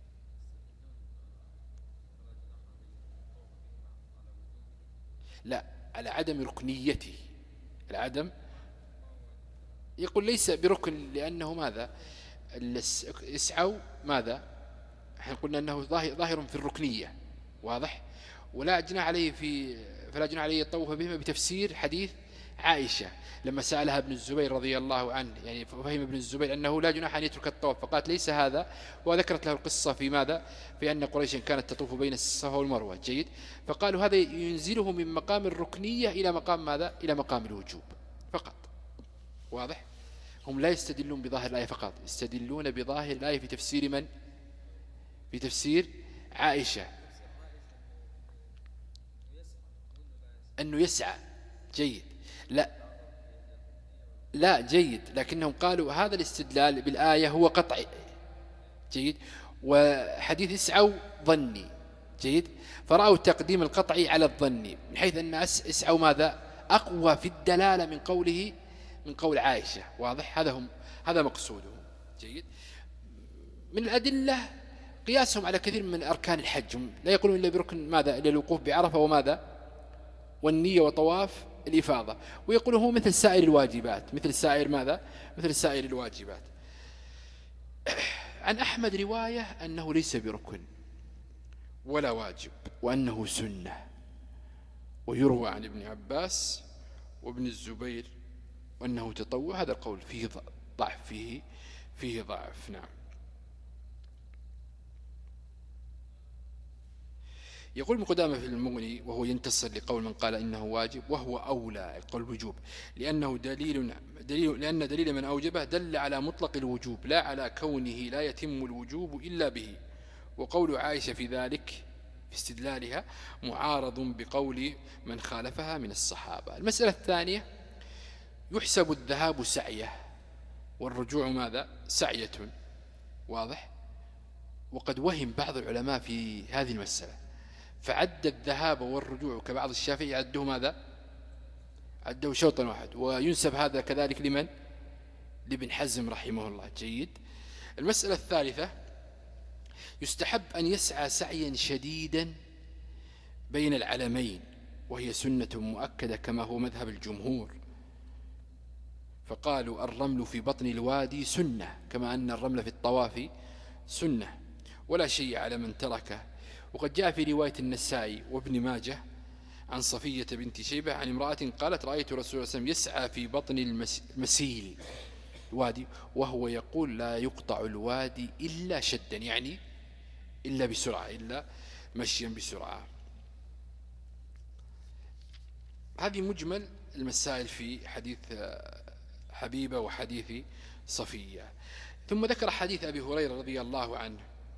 لا، على عدم ركنيته، العدم يقول ليس بركن لأنه ماذا؟ اسعوا ماذا؟ احنا قلنا أنه ظاهر في الركنية، واضح، ولا جناح عليه في فلا جناح عليه يطوف بهما، بتفسير حديث عائشة لما سألها ابن الزبير رضي الله عنه، يعني فهم ابن الزبير أنه لا جناح أن يترك الطواف، فقالت ليس هذا، وذكرت له القصة في ماذا؟ في أن قريشا كانت تطوف بين الصفا والمروة. جيد. فقالوا هذا ينزله من مقام الركنية إلى مقام ماذا؟ إلى مقام الوجوب فقط. واضح. هم لا يستدلون بظاهر الآية فقط، يستدلون بظاهر الآية في تفسير من؟ في تفسير عائشة أنه يسعى. جيد. لا لا جيد، لكنهم قالوا هذا الاستدلال بالآية هو قطعي. جيد. وحديث اسعوا ظني. جيد. فرأوا تقديم القطعي على الظني من حيث أن اسعوا ماذا؟ أقوى في الدلالة من قوله من قول عائشة. واضح. هذا هم هذا مقصودهم. جيد. من الأدلة قياسهم على كثير من أركان الحج، لا يقولون إلا بركن ماذا؟ إلا الوقوف بعرفة وماذا؟ والنية وطواف الإفاضة، ويقولون هو مثل سائر الواجبات، مثل سائر ماذا؟ مثل سائر الواجبات. عن أحمد رواية أنه ليس بركن ولا واجب، وأنه سنة. ويروى عن ابن عباس وابن الزبير وأنه تطوع. هذا القول فيه ضعف، فيه فيه ضعف. نعم. يقول ابن قدامة في المغني وهو ينتصر لقول من قال إنه واجب، وهو أولى القول الوجوب، لأنه دليل, دليل لأن دليل من أوجبه دل على مطلق الوجوب لا على كونه لا يتم الوجوب إلا به. وقول عائشة في ذلك في استدلالها معارض بقول من خالفها من الصحابة. المسألة الثانية: يحسب الذهاب سعيه والرجوع ماذا؟ سعية. واضح. وقد وهم بعض العلماء في هذه المسألة، فعد الذهاب والرجوع كبعض الشافعي عدوه ماذا؟ عدوه شوطا واحد. وينسب هذا كذلك لمن؟ لابن حزم رحمه الله. جيد. المسألة الثالثة: يستحب أن يسعى سعيا شديدا بين العلمين، وهي سنة مؤكدة كما هو مذهب الجمهور، فقالوا الرمل في بطن الوادي سنة كما أن الرمل في الطواف سنة، ولا شيء على من تركه. وقد جاء في رواية النسائي وابن ماجه عن صفية بنت شيبة عن امرأة قالت: رأيت رسول الله صلى الله عليه وسلم يسعى في بطن المسيل الوادي وهو يقول: لا يقطع الوادي إلا شدا، يعني إلا بسرعة، إلا مشيا بسرعة. هذه مجمل المسائل في حديث حبيبة وحديث صفية. ثم ذكر حديث أبي هريرة رضي الله عنه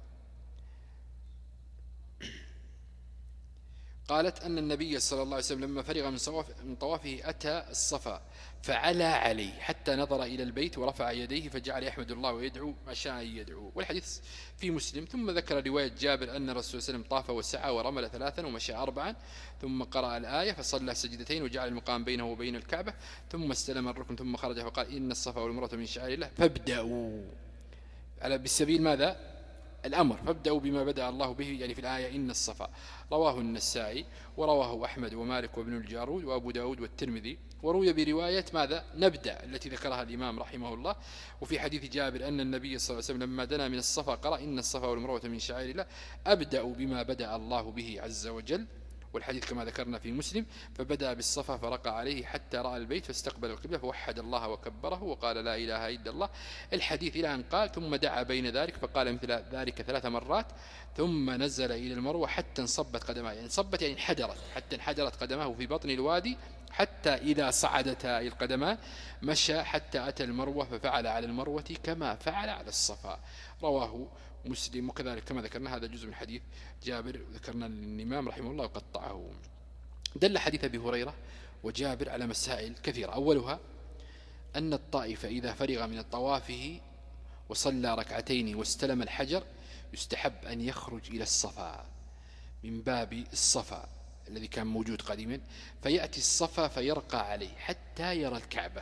قالت أن النبي صلى الله عليه وسلم لما فرغ من طوافه أتى الصفا فعلى عليه حتى نظر إلى البيت ورفع يديه فجعل يحمد الله ويدعو ما شاء يدعو. والحديث في مسلم. ثم ذكر رواية جابر أن الرسول صلى الله عليه وسلم طاف وسعى ورمل ثلاثا ومشى أربعا ثم قرأ الآية فصلى سجدتين وجعل المقام بينه وبين الكعبة ثم استلم الركن ثم خرج فقال إن الصفا والمروة من شعائر الله فابدأوا على بالسبيل ماذا الأمر فابدأوا بما بدأ الله به يعني في الآية إن الصفا. رواه النسائي ورواه أحمد ومالك وابن الجارود وأبو داود والترمذي. وروي برواية ماذا نبدأ التي ذكرها الإمام رحمه الله. وفي حديث جابر أن النبي صلى الله عليه وسلم لما دنا من الصفا قرأ إن الصفا والمروة من شعائر الله أبدأوا بما بدأ الله به عز وجل. والحديث كما ذكرنا في مسلم فبدأ بالصفا فرقى عليه حتى رأى البيت فاستقبل القبلة فوحد الله وكبره وقال لا إله إلا الله. الحديث إلى أن قال ثم دعا بين ذلك فقال مثل ذلك ثلاث مرات ثم نزل إلى المروة حتى انصبت قدماه يعني انصبت يعني انحدرت حتى انحدرت قدماه في بطن الوادي حتى إذا صعدتا القدمان مشى حتى أتى المروة ففعل على المروة كما فعل على الصفا. رواه مسلم. وكذلك كما ذكرنا هذا جزء من حديث جابر ذكرنا الإمام رحمه الله وقطعه. دل حديث أبي هريرة وجابر على مسائل كثيرة. أولها أن الطائف إذا فرغ من طوافه وصلى ركعتين واستلم الحجر يستحب أن يخرج إلى الصفا من باب الصفا الذي كان موجود قديما فيأتي الصفا فيرقى عليه حتى يرى الكعبة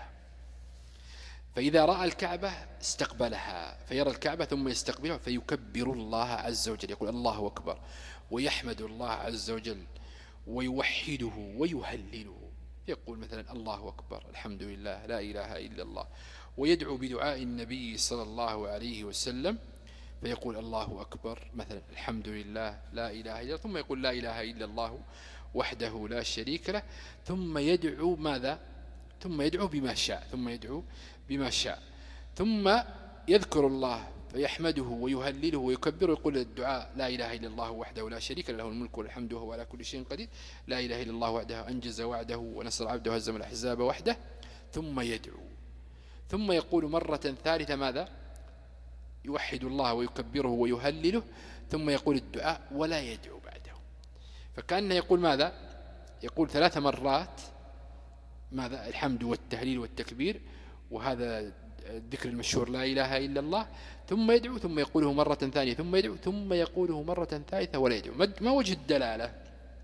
فإذا رأى الكعبة استقبلها فيرى الكعبة ثم يستقبلها فيكبر الله عز وجل يقول الله أكبر ويحمد الله عز وجل ويوحده ويهلله يقول مثلا الله أكبر الحمد لله لا إله إلا الله ويدعو بدعاء النبي صلى الله عليه وسلم فيقول الله أكبر مثلا الحمد لله لا إله إلا الله ثم يقول لا إله إلا الله وحده لا شريك له ثم يدعو ماذا ثم يدعو بما شاء ثم يدعو بما شاء ثم يذكر الله فيحمده ويهلله ويكبره ويقول الدعاء لا إله إلا الله وحده لا شريك له الملك والحمد وهو على كل شيء قدير لا إله إلا الله وحده أنجز وعده ونصر عبده وهزم الأحزاب وحده ثم يدعو ثم يقول مرة ثالثة ماذا يوحد الله ويكبره ويهلله ثم يقول الدعاء ولا يدعو بعده. فكأنه يقول ماذا يقول ثلاث مرات ماذا الحمد والتهليل والتكبير وهذا الذكر المشهور لا إله إلا الله ثم يدعو ثم يقوله مرة ثانية ثم يدعو ثم يقوله مرة ثالثة ولا يدعو. ما وجه الدلالة؟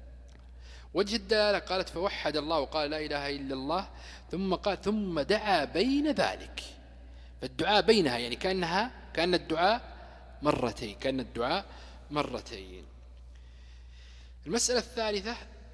وجه الدلالة قالت فوحد الله وقال لا إله إلا الله ثم قال ثم دعا بين ذلك فالدعاء بينها يعني كأنها كأن الدعاء مرتين كأن الدعاء مرتين. المسألة الثالثة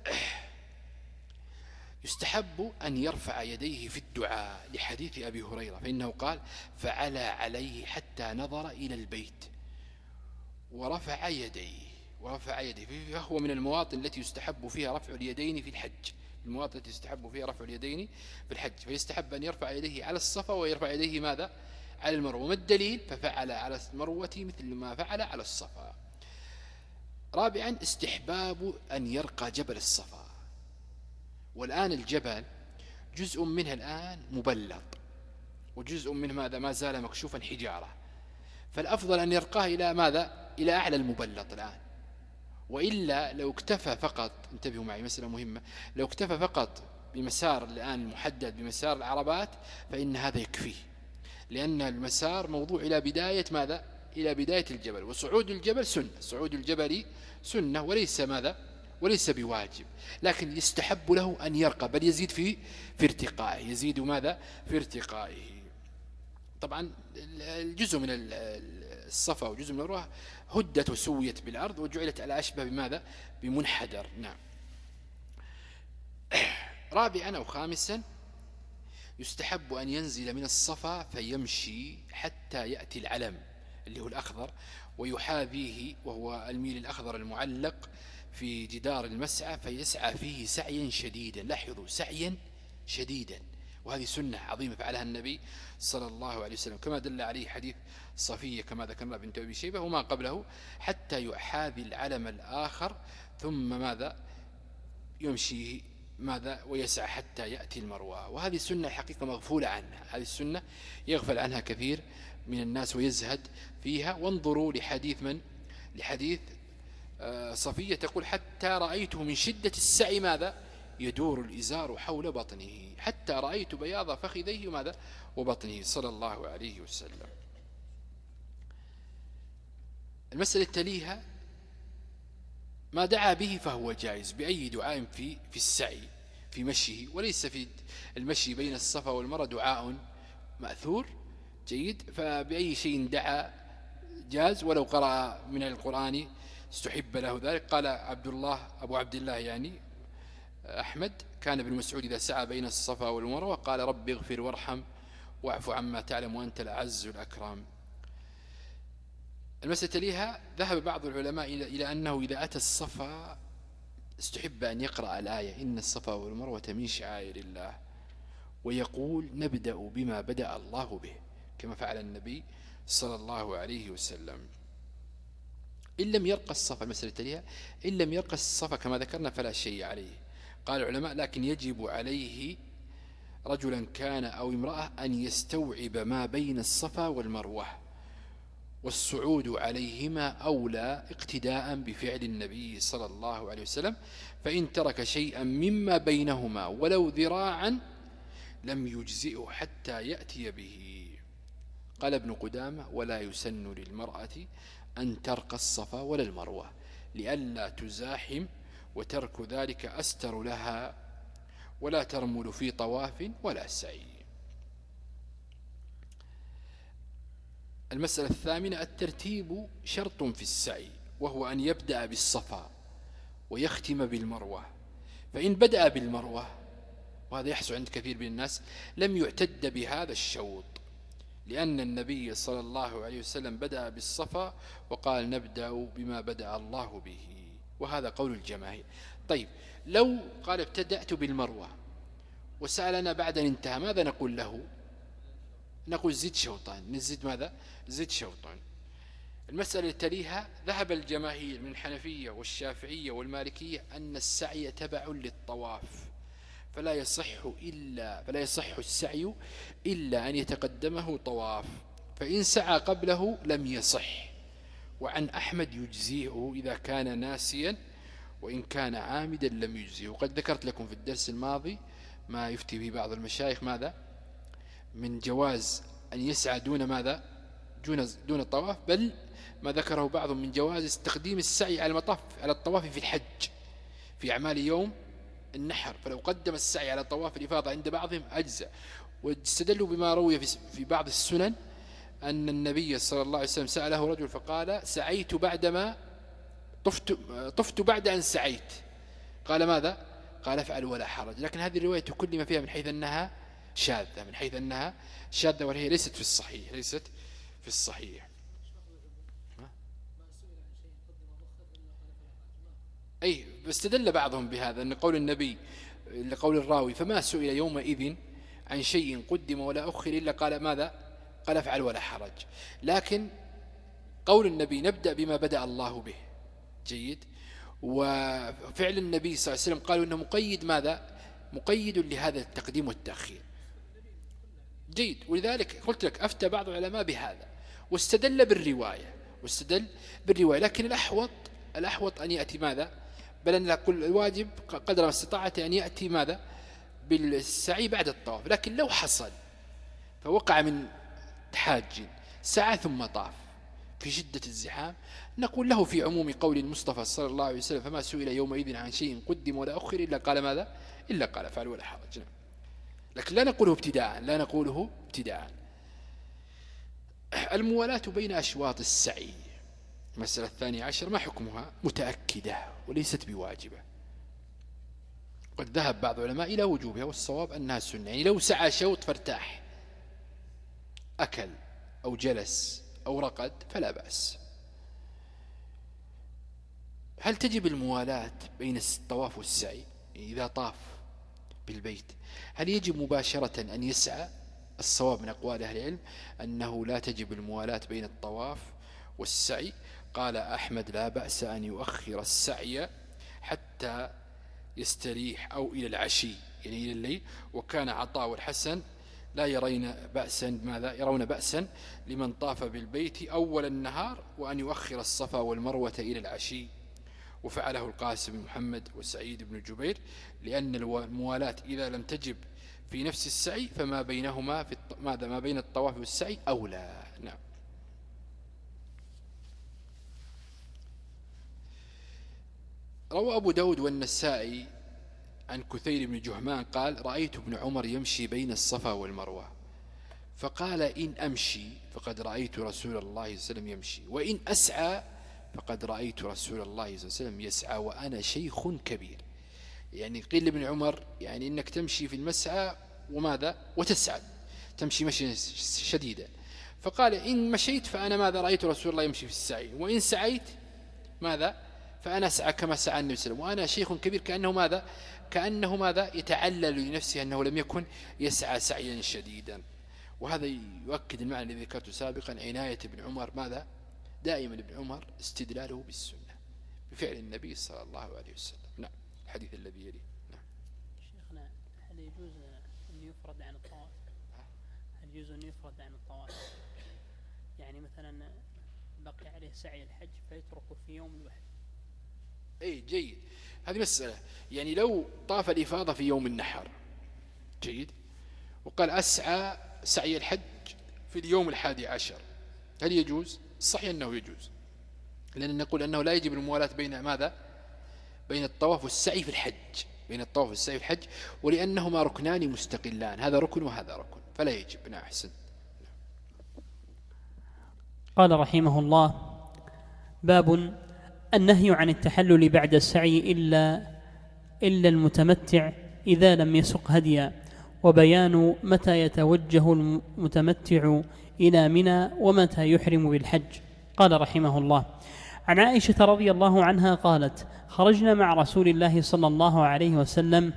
يستحب أن يرفع يديه في الدعاء لحديث أبي هريرة فإنه قال فعلى عليه حتى نظر إلى البيت ورفع يديه ورفع يديه فهو من المواطن التي يستحب فيها رفع اليدين في الحج المواطن التي يستحب فيها رفع اليدين في الحج فيستحب أن يرفع يديه على الصفا ويرفع يديه ماذا على المروة. وما الدليل ففعل على المروة مثل ما فعل على الصفا. رابعا استحباب أن يرقى جبل الصفا والآن الجبل جزء منها الآن مبلط وجزء منه ماذا ما زال مكشوفا حجارة فالأفضل أن يرقاه إلى ماذا إلى أعلى المبلط الآن. وإلا لو اكتفى فقط انتبهوا معي مسألة مهمة لو اكتفى فقط بمسار الآن محدد بمسار العربات فإن هذا يكفيه لأن المسار موضوع إلى بداية ماذا إلى بداية الجبل وصعود الجبل سنة صعود الجبل سنة وليس ماذا وليس بواجب لكن يستحب له أن يرقى بل يزيد في في ارتقائه يزيد ماذا في ارتقائه. طبعا الجزء من الصفا وجزء من المروة هدت وسويت بالأرض وجعلت على أشبه بماذا بمنحدر. نعم. رابعا أو خامسا يستحب أن ينزل من الصفا فيمشي حتى يأتي العلم اللي هو الأخضر ويحاذيه وهو الميل الأخضر المعلق في جدار المسعى فيسعى فيه سعيا شديدا. لاحظوا سعيا شديدا وهذه سنة عظيمة فعلها النبي صلى الله عليه وسلم كما دل عليه حديث صفية كما ذكرنا بنت أبي شيبة وما قبله حتى يحاذي العلم الآخر ثم ماذا يمشي ماذا ويسعى حتى يأتي المروة. وهذه السنة الحقيقة مغفولة عنها هذه السنة يغفل عنها كثير من الناس ويزهد فيها. وانظروا لحديث من؟ لحديث صفية تقول حتى رأيته من شدة السعي ماذا؟ يدور الإزار حول بطنه، حتى رأيت بياض فخذيه ماذا؟ وبطنه صلى الله عليه وسلم. المسألة التالية ما دعا به فهو جائز بأي دعاء في في السعي في مشيه، وليس في المشي بين الصفا والمروة دعاء مأثور جيد، فبأي شيء دعا جاز، ولو قرأ من القرآن استحب له ذلك. قال عبد الله أبو عبد الله يعني أحمد كان ابن مسعود إذا سعى بين الصفا والمروة قال رب اغفر وارحم واعف عما تعلم وأنت الأعز الأكرم. المسألة لها ذهب بعض العلماء إلى أنه إذا أتى الصفا استحب أن يقرأ الآية إن الصفا والمروة من شعائر الله، ويقول نبدأ بما بدأ الله به كما فعل النبي صلى الله عليه وسلم. إن لم يرقى الصفا، المسألة لها إن لم يرقى الصفا كما ذكرنا فلا شيء عليه. قال العلماء لكن يجب عليه رجلا كان أو امرأة أن يستوعب ما بين الصفا والمروة، والصعود عليهما أولى اقتداء بفعل النبي صلى الله عليه وسلم، فإن ترك شيئا مما بينهما ولو ذراعا لم يجزئه حتى يأتي به. قال ابن قدامة ولا يسن للمرأة أن ترقى الصفا ولا المروة لئلا تزاحم، وترك ذلك أستر لها، ولا ترمل في طواف ولا سعي. المسألة الثامنة الترتيب شرط في السعي، وهو أن يبدأ بالصفا ويختم بالمروة، فإن بدأ بالمروة وهذا يحصل عند كثير من الناس لم يعتد بهذا الشوط، لأن النبي صلى الله عليه وسلم بدأ بالصفا وقال نبدأ بما بدأ الله به، وهذا قول الجماهير. طيب لو قال ابتدأت بالمروة وسألنا بعد أن انتهى ماذا نقول له؟ نقول زد شوطان، نزد ماذا؟ زد شوطان. المسألة التاليها ذهب الجماهير من الحنفية والشافعية والمالكية أن السعي تبع للطواف، فلا يصح إلا فلا يصح السعي إلا أن يتقدمه طواف، فإن سعى قبله لم يصح. وعن أحمد يجزيه إذا كان ناسيا، وإن كان عامدا لم يجزيه. وقد ذكرت لكم في الدرس الماضي ما يفتي به بعض المشايخ ماذا؟ من جواز أن يسعى دون ماذا؟ دون دون الطواف، بل ما ذكره بعض من جواز تقديم السعي على المطاف على الطواف في الحج في أعمال يوم النحر، فلو قدم السعي على طواف الإفاضة عند بعضهم أجزاء. واستدلوا بما روي في بعض السنن أن النبي صلى الله عليه وسلم سأله رجل فقال سعيت بعدما طفت, طفت بعد أن سعيت، قال ماذا؟ قال افعل ولا حرج. لكن هذه الرواية كل ما فيها من حيث أنها شاذة من حيث أنها شاذة وهي ليست في الصحيح ليست في الصحيح أي استدل بعضهم بهذا أن قول النبي لقول الراوي فما سئل يومئذ عن شيء قدم ولا أخر إلا قال ماذا؟ قال افعل ولا حرج. لكن قول النبي نبدأ بما بدأ الله به جيد، وفعل النبي صلى الله عليه وسلم قالوا أنه مقيد ماذا؟ مقيد لهذا التقديم والتأخير جيد. ولذلك قلت لك أفتى بعض العلماء بهذا واستدل بالرواية واستدل بالرواية لكن الأحوط الأحوط أن يأتي ماذا؟ بل أن نقول الواجب قدر ما استطاعت أن يأتي ماذا؟ بالسعي بعد الطواف. لكن لو حصل فوقع من حاج سعى ثم طاف في شدة الزحام، نقول له في عموم قول المصطفى صلى الله عليه وسلم فما سئل يومئذ عن شيء قدم ولا أخر إلا قال ماذا؟ إلا قال فعل ولا حرج. لكن لا نقوله ابتداء لا نقوله ابتداء. الموالاة بين أشواط السعي المسألة الثانية عشر ما حكمها؟ متأكدة وليست بواجبة. قد ذهب بعض العلماء إلى وجوبها والصواب أنها سنة، يعني لو سعى شوط فارتاح أكل أو جلس أو رقد فلا بأس. هل تجب الموالاة بين الطواف والسعي؟ إذا طاف بالبيت هل يجب مباشرة أن يسعى؟ الصواب من أقوال أهل العلم أنه لا تجب الموالاة بين الطواف والسعي. قال أحمد لا بأس أن يؤخر السعي حتى يستريح أو إلى العشي يعني إلى الليل. وكان عطاء والحسن لا يرين بأسا ماذا يرون بأسا لمن طاف بالبيت أول النهار وأن يؤخر الصفا والمروة إلى العشي. وفعله القاسم بن محمد وسعيد بن جبير، لأن الموالاة إذا لم تجب في نفس السعي فما بينهما في ماذا ما بين الطواف والسعي أولى. نعم. روى أبو داود والنسائي عن كثير بن جهمان قال: رأيت ابن عمر يمشي بين الصفا والمروة فقال: إن أمشي فقد رأيت رسول الله صلى الله عليه وسلم يمشي، وإن أسعى فقد رأيت رسول الله صلى الله عليه وسلم يسعى وأنا شيخ كبير. يعني قيل لابن عمر يعني إنك تمشي في المسعى وماذا وتسعى، تمشي مشي شديدا. فقال: إن مشيت فأنا ماذا رأيت رسول الله يمشي في السعي، وإن سعيت ماذا فأنا أسعى كما سعى النبي صلى الله عليه وسلم وأنا شيخ كبير، كأنه ماذا كأنه ماذا يتعلل لنفسه أنه لم يكن يسعى سعيا شديدا. وهذا يؤكد المعنى الذي ذكرته سابقا، عناية ابن عمر ماذا دائما ابن عمر استدلاله بالسنة بفعل النبي صلى الله عليه وسلم. نعم. الحديث الذي يليه. نعم.
شيخنا، هل يجوز أن يفرد عن الطواف؟ هل يجوز أن يفرد عن الطواف؟ يعني مثلا بقي عليه سعي الحج فيتركه في يوم الواحد.
اي جيد، هذه مسألة. يعني لو طاف الإفاضة في يوم النحر جيد وقال أسعى سعي الحج في اليوم الحادي عشر، هل يجوز؟ صحيح أنه يجوز، لأن نقول أنه لا يجب الموالاة بين ماذا بين الطواف والسعي في الحج بين الطواف والسعي في الحج ولأنهما ركنان مستقلان، هذا ركن وهذا ركن، فلا يجب. نعم. أحسن.
قال رحمه الله: باب النهي عن التحلل بعد السعي إلا إلا المتمتع إذا لم يسق هديا، وبيان متى يتوجه المتمتع إلى منى ومتى يحرم بالحج. قال رحمه الله: عن عائشة رضي الله عنها قالت: خرجنا مع رسول الله صلى الله عليه وسلم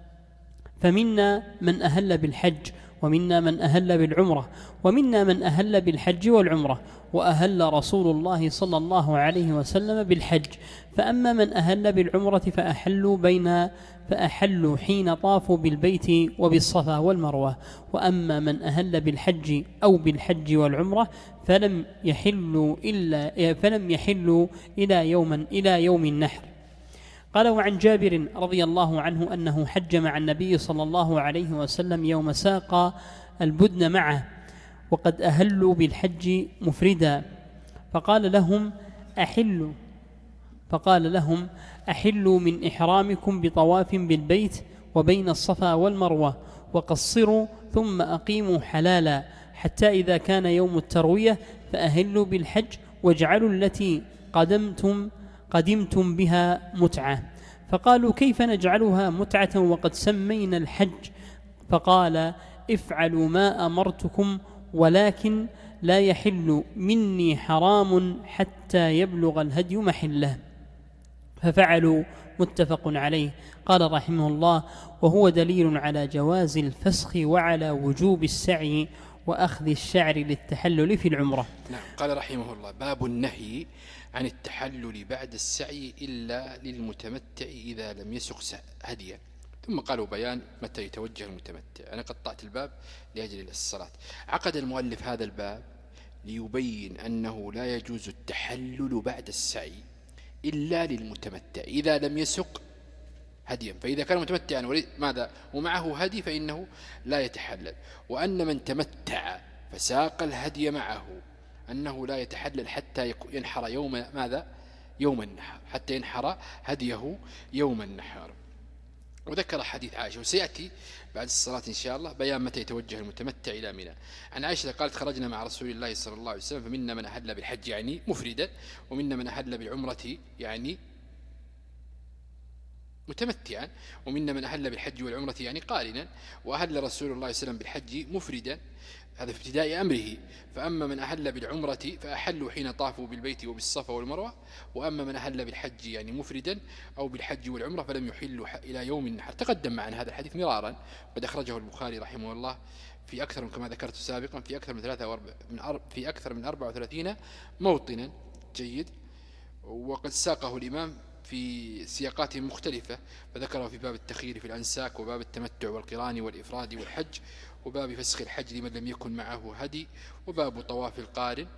فمنا من أهل بالحج ومنا من أهل بالعمرة ومنا من أهل بالحج والعمرة، وأهل رسول الله صلى الله عليه وسلم بالحج، فأما من أهل بالعمرة فأحلوا بين فأحلوا حين طافوا بالبيت وبالصفا والمروة، وأما من أهل بالحج أو بالحج والعمرة فلم يحلوا إلا فلم يحلوا إلى يوم إلى يوم النحر. قال: وعن جابر رضي الله عنه أنه حج مع النبي صلى الله عليه وسلم يوم ساق البدن معه وقد أهلوا بالحج مفردا، فقال لهم أحلوا فقال لهم أحلوا من إحرامكم بطواف بالبيت وبين الصفا والمروة، وقصروا ثم أقيموا حلالا حتى إذا كان يوم التروية فأهلوا بالحج واجعلوا التي قدمتم قدمتم بها متعة. فقالوا: كيف نجعلها متعة وقد سمينا الحج؟ فقال: افعلوا ما أمرتكم، ولكن لا يحل مني حرام حتى يبلغ الهدي محله. ففعلوا. متفق عليه. قال رحمه الله: وهو دليل على جواز الفسخ وعلى وجوب السعي وأخذ الشعر للتحلل في العمرة.
نعم. قال رحمه الله: باب النهي عن التحلل بعد السعي إلا للمتمتع إذا لم يسق هديا. ثم قالوا بيان متى يتوجه المتمتع. أنا قطعت الباب لأجل الصلاة. عقد المؤلف هذا الباب ليبين أنه لا يجوز التحلل بعد السعي إلا للمتمتع إذا لم يسق هديا، فإذا كان متمتعا ماذا ومعه هدي فإنه لا يتحلل. وأن من تمتع فساق الهدي معه أنه لا يتحلل حتى ينحر يوم ماذا يوم النحر، حتى ينحر هديه يوم النحر. وذكر حديث عائشة، وسيأتي بعد الصلاة إن شاء الله بيان متى يتوجه المتمتع إلى منى. عن عائشة قالت: خرجنا مع رسول الله صلى الله عليه وسلم فمنا من أهل بالحج يعني مفردا، ومنا من أهل بالعمرة يعني متمتعا، ومنا من أهل بالحج والعمرة يعني قارنا، وأهل رسول الله صلى الله عليه وسلم بالحج مفردا، هذا في ابتداء أمره. فأما من أهل بالعمرة فأحلوا حين طافوا بالبيت وبالصفا والمروة، وأما من أهل بالحج يعني مفردا أو بالحج والعمرة فلم يحلوا إلى يوم النحر. تقدم معنا هذا الحديث مرارا، قد أخرجه البخاري رحمه الله في أكثر كما ذكرت سابقا في أكثر من ثلاثة وأربع من أرب في أكثر من أربعة وثلاثين موطنا. جيد. وقد ساقه الإمام في سياقات مختلفة، فذكره في باب التخيير في الأنساك، وباب التمتع والقران والإفراد والحج، وباب فسخ الحج لمن لم يكن معه هدي، وباب طواف القارن.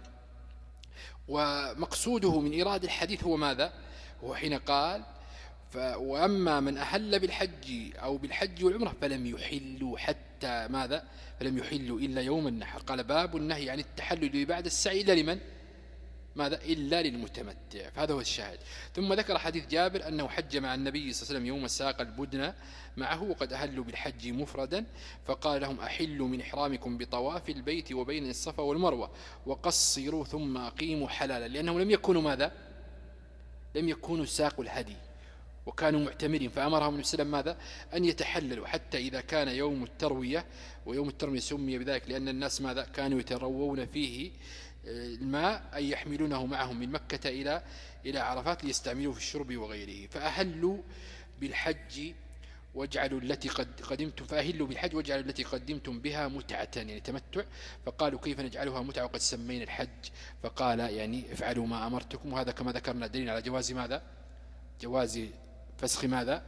ومقصوده من إيراد الحديث هو ماذا؟ هو حين قال وأما من أحل بالحج أو بالحج والعمرة فلم يحلوا حتى ماذا؟ فلم يحلوا إلا يوم النحر. قال باب النهي عن التحلل بعد السعي إلا لمن؟ ماذا؟ إلا للمتمتع. فهذا هو الشاهد. ثم ذكر حديث جابر أنه حج مع النبي صلى الله عليه وسلم يوم ساق البدن معه وقد أهلوا بالحج مفردا، فقال لهم أحلوا من إحرامكم بطواف البيت وبين الصفا والمروة وقصروا ثم أقيموا حلالا، لأنهم لم يكونوا ماذا؟ لم يكونوا ساقوا الهدي وكانوا معتمرين، فأمرهم النبي صلى الله عليه وسلم ماذا؟ أن يتحللوا حتى إذا كان يوم التروية، ويوم التروية سمي بذلك لأن الناس ماذا؟ كانوا يتروون فيه الماء أي يحملونه معهم من مكة إلى إلى عرفات ليستعملوه في الشرب وغيره. فأهلوا بالحج واجعلوا التي قد قدمتم فأهلوا بالحج واجعلوا التي قدمتم بها متعة، يعني تمتع. فقالوا كيف نجعلها متعة وقد سمينا الحج؟ فقال يعني افعلوا ما أمرتكم. وهذا كما ذكرنا دليل على جواز ماذا؟ جواز فسخ ماذا؟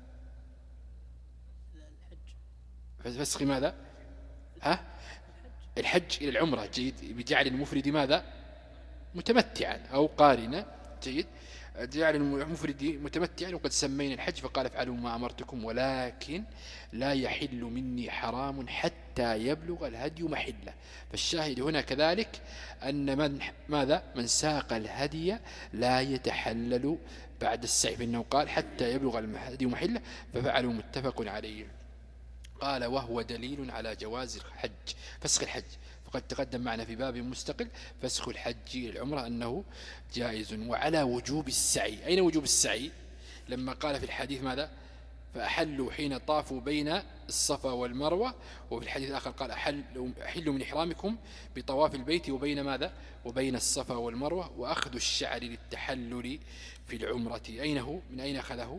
فسخ ماذا؟ ها؟ الحج إلى العمرة. جيد. بجعل المفرد ماذا؟ متمتعا أو قارنا. جيد. جعل المفرد متمتعا وقد سمينا الحج. فقال افعلوا ما أمرتكم ولكن لا يحل مني حرام حتى يبلغ الهدي محله. فالشاهد هنا كذلك أن من ماذا؟ من ساق الهدي لا يتحلل بعد السعي، فإنه قال حتى يبلغ الهدي محله، ففعلوا متفق عليه. قال وهو دليل على جواز الحج فسخ الحج. فقد تقدم معنا في باب مستقل فسخ الحج العمرة أنه جائز. وعلى وجوب السعي. أين وجوب السعي؟ لما قال في الحديث ماذا؟ فأحلوا حين طافوا بين الصفا والمروة. وفي الحديث الآخر قال أحلوا من إحرامكم بطواف البيت وبين ماذا؟ وبين الصفا والمروة. وأخذ الشعر للتحلل في العمرة أين هو؟ من أين أخذه؟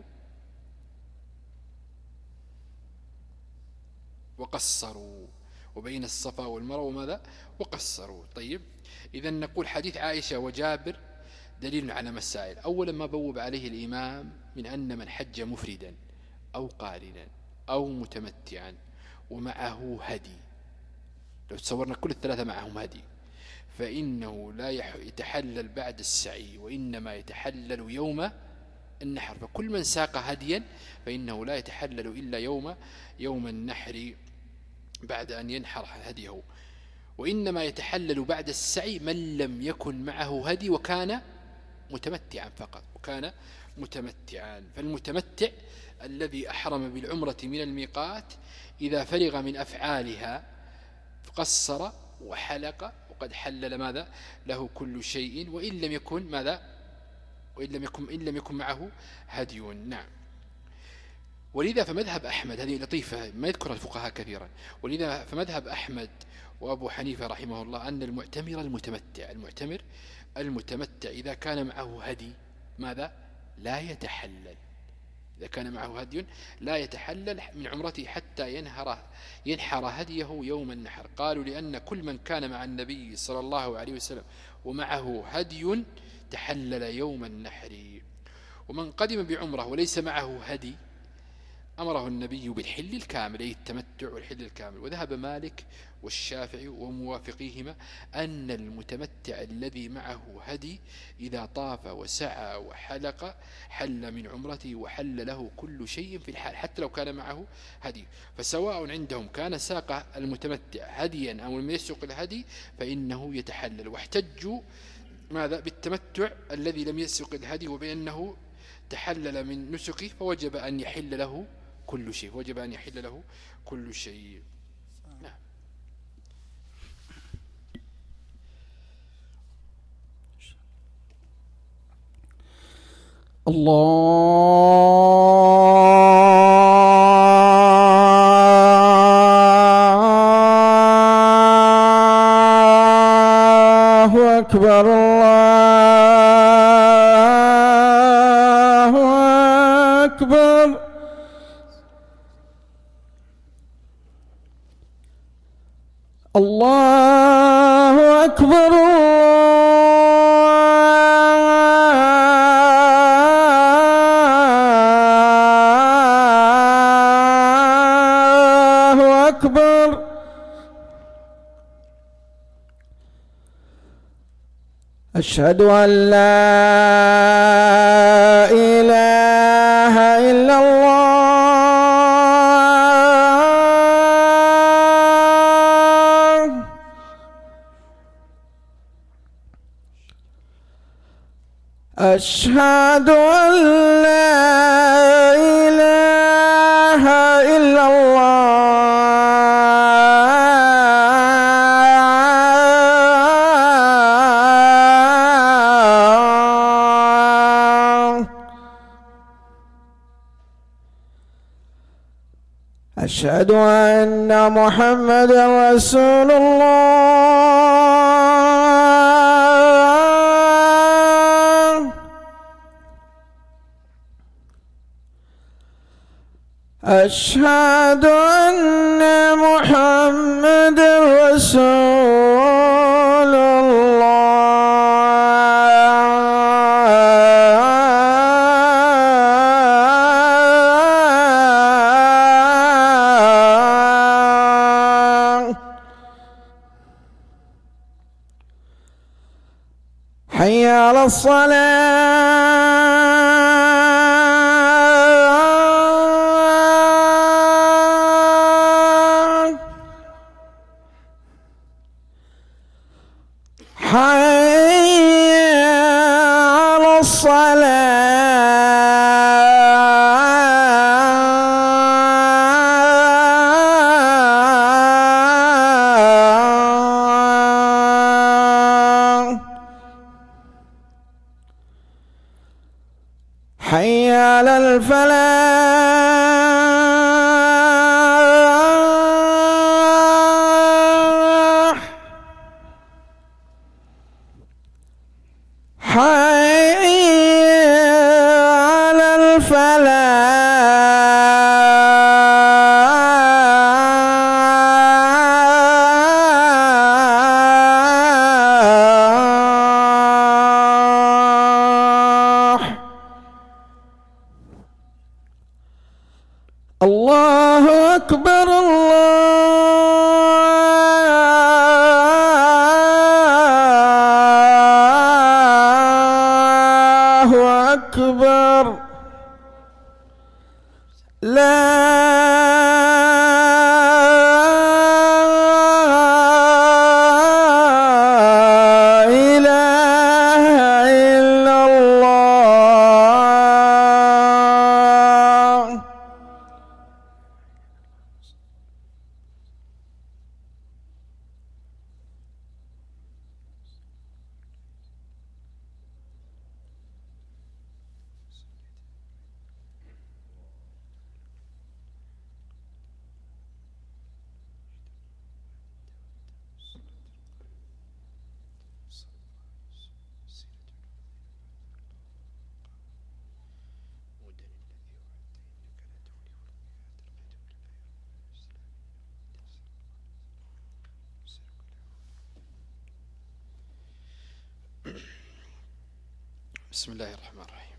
وقصروا وبين الصفا والمروة ماذا؟ وقصروا. طيب، إذا نقول حديث عائشة وجابر دليل على مسائل. أولا ما بوب عليه الإمام من أن من حج مفردا أو قارنا أو متمتعا ومعه هدي، لو تصورنا كل الثلاثة معهم هدي، فإنه لا يتحلل بعد السعي وإنما يتحلل يوم النحر. فكل من ساق هديا فإنه لا يتحلل إلا يوم يوم النحر بعد أن ينحر هديه. وإنما يتحلل بعد السعي من لم يكن معه هدي وكان متمتعا فقط، وكان متمتعا. فالمتمتع الذي أحرم بالعمرة من الميقات إذا فرغ من أفعالها قصر وحلق وقد حلل ماذا؟ له كل شيء، وإن لم يكن ماذا؟ وإن لم يكن, إن لم يكن معه هدي. نعم. ولذا فمذهب أحمد، هذه لطيفة ما يذكر الفقهاء كثيرا، ولذا فمذهب أحمد وأبو حنيفة رحمه الله أن المعتمر المتمتع المعتمر المتمتع إذا كان معه هدي ماذا؟ لا يتحلل. إذا كان معه هدي لا يتحلل من عمرته حتى ينهر ينحر هديه يوم النحر. قالوا لأن كل من كان مع النبي صلى الله عليه وسلم ومعه هدي تحلل يوم النحر. ومن قدم بعمره وليس معه هدي أمره النبي بالحل الكامل، أي التمتع والحل الكامل. وذهب مالك والشافعي وموافقيهما أن المتمتع الذي معه هدي إذا طاف وسعى وحلق حل من عمرته وحل له كل شيء في الحال حتى لو كان معه هدي. فسواء عندهم كان ساق المتمتع هديا أو لم يسق الهدي فإنه يتحلل. واحتجوا ماذا؟ بالتمتع الذي لم يسق الهدي وبأنه تحلل من نسكه فوجب أن يحل له كل شيء، وجب أن يحل له كل شيء. نعم.
الله أكبر الله أكبر. الله أكبر أكبر. أشهد أن لا إله إلا الله. أشهد أن لا إله إلا الله. أشهد أن محمدا رسول الله. أشهد أن محمدا رسول الله. حي على الصلاة. حي على الصلاة. حي على الفلاح. حي على الفلاح. الله أكبر. الله أكبر. لا إله إلا الله.
بسم الله الرحمن الرحيم.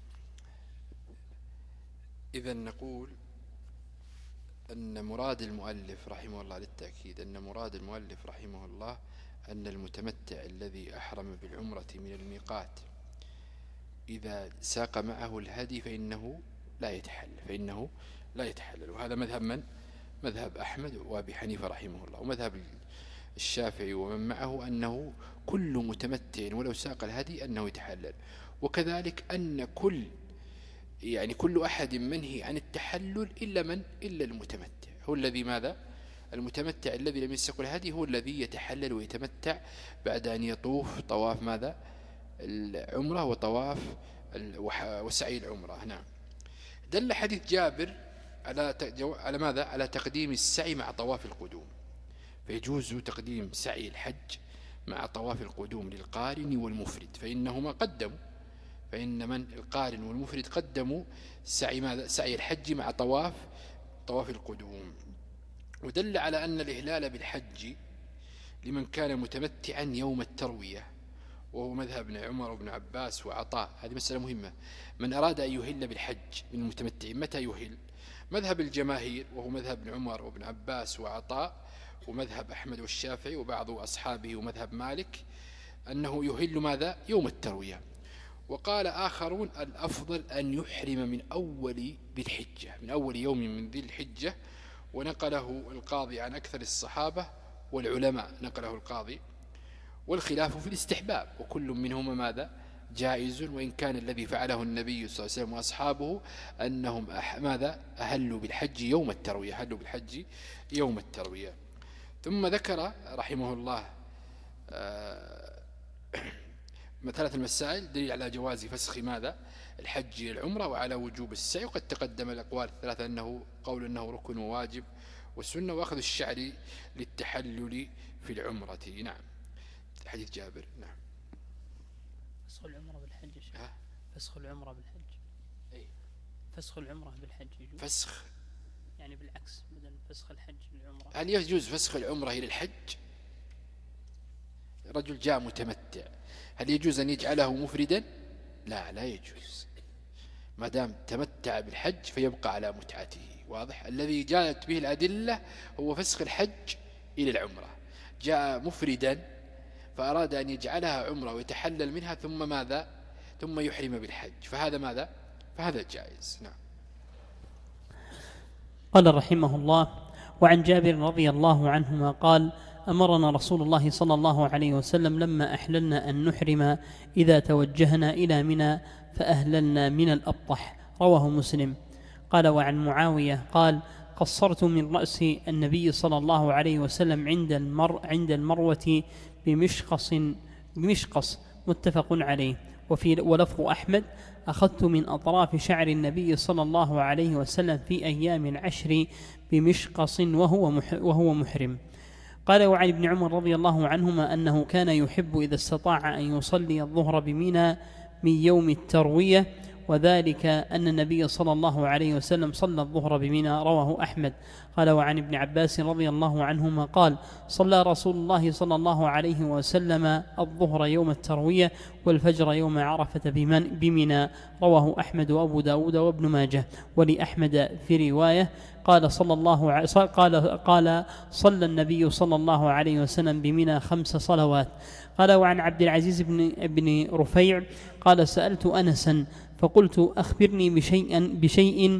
إذا نقول أن مراد المؤلف رحمه الله، للتأكيد أن مراد المؤلف رحمه الله أن المتمتع الذي أحرم بالعمرة من الميقات إذا ساق معه الهدي فإنه لا يتحلل فإنه لا يتحلل وهذا مذهب من؟ مذهب أحمد وأبي حنيفة رحمه الله، ومذهب الشافعي ومن معه أنه كل متمتع ولو ساق الهدي أنه يتحلل. وكذلك أن كل يعني كل أحد منهي عن التحلل إلا من؟ إلا المتمتع. هو الذي ماذا؟ المتمتع الذي لم يسق الهدي هو الذي يتحلل ويتمتع بعد أن يطوف طواف ماذا؟ العمرة وطواف وسعي العمرة. نعم. دل حديث جابر على على ماذا؟ على تقديم السعي مع طواف القدوم، فيجوز تقديم سعي الحج مع طواف القدوم للقارن والمفرد، فإنهما قدموا فإن من القارن والمفرد قدموا سعي ماذا؟ سعي الحج مع طواف طواف القدوم. ودل على أن الإهلال بالحج لمن كان متمتعا يوم التروية وهو مذهب ابن عمر وابن عباس وعطاء. هذه مسألة مهمة. من أراد أن يهل بالحج من المتمتعين متى يهل؟ مذهب الجماهير وهو مذهب ابن عمر وابن عباس وعطاء ومذهب أحمد والشافعي وبعض أصحابه ومذهب مالك أنه يهل ماذا؟ يوم التروية. وقال آخرون الأفضل أن يحرم من أول ذي الحجة، من أول يوم من ذي الحجة. ونقله القاضي عن أكثر الصحابة والعلماء، نقله القاضي. والخلاف في الاستحباب، وكل منهما ماذا؟ جائز. وإن كان الذي فعله النبي صلى الله عليه وسلم وأصحابه أنهم أح ماذا؟ أهلوا بالحج يوم التروية، أهلوا بالحج يوم التروية. ثم ذكر رحمه الله ثلاث المسائل دليل على جواز فسخ ماذا؟ الحج العمرة، وعلى وجوب السعي. وقد تقدم الأقوال الثلاثة أنه قول أنه ركن وواجب والسنة، وأخذ الشعر للتحلل في العمرة. نعم. حديث جابر. نعم.
فسخ العمرة بالحج. فسخ العمرة بالحج.
أي.
فسخ العمرة بالحج يجوز.
فسخ
يعني بالعكس، بدل فسخ الحج للعمرة.
هل يجوز فسخ العمرة إلى الحج؟ رجل جاء متمتع، هل يجوز أن يجعله مفردا؟ لا، لا يجوز. ما دام تمتع بالحج فيبقى على متعته. واضح؟ الذي جاءت به الأدلة هو فسخ الحج إلى العمرة. جاء مفردا فأراد أن يجعلها عمرة ويتحلل منها ثم ماذا؟ ثم يحرم بالحج، فهذا ماذا؟ فهذا جائز. نعم.
قال رحمه الله: وعن جابر رضي الله عنهما قال: أمرنا رسول الله صلى الله عليه وسلم لما أحللنا أن نحرم إذا توجهنا إلى منى فأهللنا من الأبطح. رواه مسلم. قال: وعن معاوية قال: قصرت من رأس النبي صلى الله عليه وسلم عند المر عند المروة بمشقص بمشقص متفق عليه. وفي ولفظ أحمد: أخذت من أطراف شعر النبي صلى الله عليه وسلم في أيام العشر بمشقص وهو وهو محرم. قال: وعن ابن عمر رضي الله عنهما أنه كان يحب إذا استطاع أن يصلي الظهر بمنى من يوم التروية، وذلك أن النبي صلى الله عليه وسلم صلى الظهر بمنى. رواه أحمد. قال: وعن ابن عباس رضي الله عنهما قال: صلى رسول الله صلى الله عليه وسلم الظهر يوم التروية والفجر يوم عرفة بمنى. رواه أحمد وأبو داود وابن ماجه. ولأحمد في رواية قال صلى الله ع... قال قال صلى النبي صلى الله عليه وسلم بمنى خمس صلوات. قال: وعن عبد العزيز بن ابن رفيع قال: سألت أنسا فقلت: أخبرني بشيء بشيء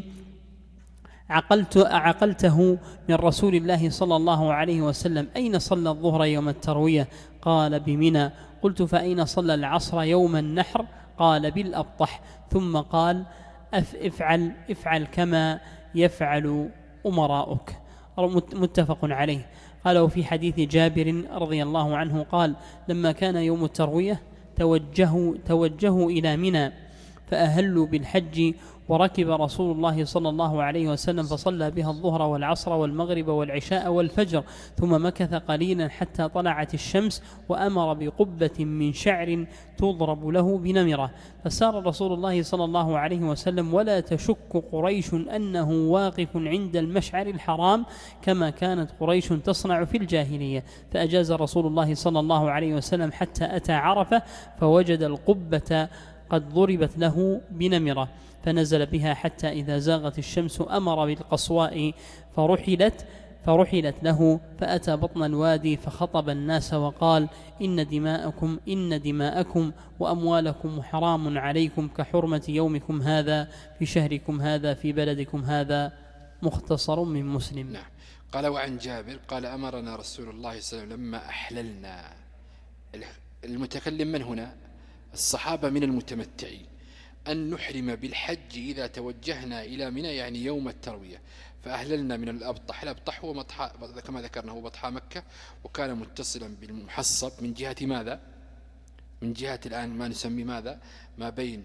عقلت عقلته من رسول الله صلى الله عليه وسلم، أين صلى الظهر يوم التروية؟ قال: بمنى. قلت: فأين صلى العصر يوم النحر؟ قال: بالأبطح. ثم قال: افعل افعل كما يفعل أمراؤك. متفق عليه. قال: وفي حديث جابر رضي الله عنه قال: لما كان يوم التروية توجهوا توجهوا إلى منى فأهلوا بالحج، وركب رسول الله صلى الله عليه وسلم فصلى بها الظهر والعصر والمغرب والعشاء والفجر، ثم مكث قليلا حتى طلعت الشمس، وأمر بقبة من شعر تضرب له بنمرة. فسار رسول الله صلى الله عليه وسلم ولا تشك قريش أنه واقف عند المشعر الحرام كما كانت قريش تصنع في الجاهلية. فأجاز رسول الله صلى الله عليه وسلم حتى أتى عرفة فوجد القبة قد ضربت له بنمرة، فنزل بها حتى إذا زاغت الشمس أمر بالقصواء فرحلت فرحلت له، فأتى بطن الوادي فخطب الناس وقال: إن دماءكم إن دماءكم وأموالكم حرام عليكم كحرمة يومكم هذا في شهركم هذا في بلدكم هذا. مختصر من مسلم.
نعم. قال: وعن جابر قال: أمرنا رسول الله صلى الله عليه وسلم لما أحللنا. المتكلم من هنا؟ الصحابة من المتمتعين، أن نحرم بالحج إذا توجهنا إلى منى، يعني يوم التروية. فأهللنا من الأبطح. الأبطح هو مطحى كما ذكرنا، هو بطحى مكة، وكان متصلا بالمحصب من جهة ماذا؟ من جهة الآن ما نسمي ماذا؟ ما بين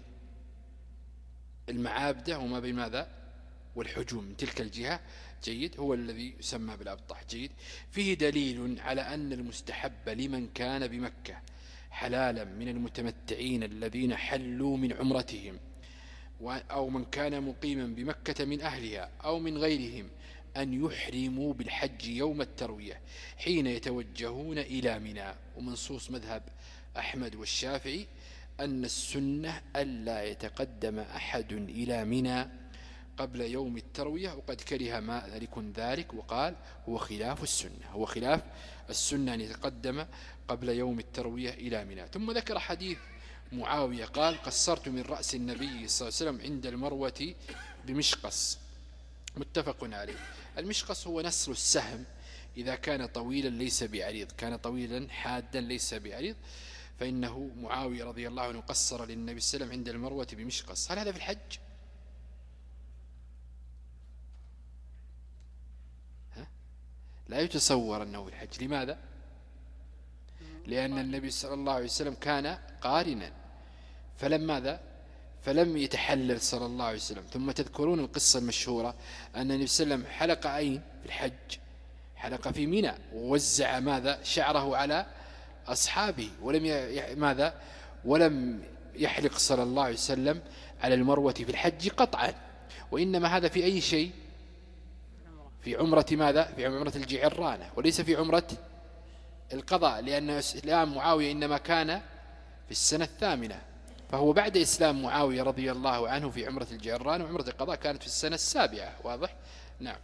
المعابدة وما بين ماذا؟ والحجوم، من تلك الجهة. جيد. هو الذي يسمى بالأبطح. جيد. فيه دليل على أن المستحب لمن كان بمكة حلالا من المتمتعين الذين حلوا من عمرتهم، أو من كان مقيما بمكة من أهلها أو من غيرهم، أن يحرموا بالحج يوم التروية حين يتوجهون إلى منى. ومنصوص مذهب أحمد والشافعي أن السنة ألا يتقدم أحد إلى منى قبل يوم التروية، وقد كره مالك ذلك وقال هو خلاف السنة، هو خلاف السنة أن يتقدم قبل يوم التروية إلى منى. ثم ذكر حديث معاوية قال قصرت من رأس النبي صلى الله عليه وسلم عند المروة بمشقص، متفق عليه. المشقص هو نسر السهم إذا كان طويلا ليس بعريض، كان طويلا حادا ليس بعريض، فإنه معاوية رضي الله عنه قصر للنبي صلى الله عليه وسلم عند المروة بمشقص. هل هذا في الحج؟ ها؟ لا يتصور أنه في الحج. لماذا؟ لأن النبي صلى الله عليه وسلم كان قارنا، فلم ماذا؟ فلم يتحلل صلى الله عليه وسلم. ثم تذكرون القصة المشهورة أن النبي صلى الله عليه وسلم حلق أين في الحج؟ حلق في منى، ووزع ماذا؟ شعره على أصحابه، ولم ي... ماذا؟ ولم يحلق صلى الله عليه وسلم على المروة في الحج قطعا، وإنما هذا في أي شيء؟ في عمرة ماذا؟ في عمرة الجعرانة، وليس في عمرة القضاء، لأن إسلام معاوية إنما كان في السنة الثامنة، فهو بعد إسلام معاوية رضي الله عنه في عمرة الجعرانة، وعمرة القضاء كانت في السنة السابعة. واضح؟ نعم.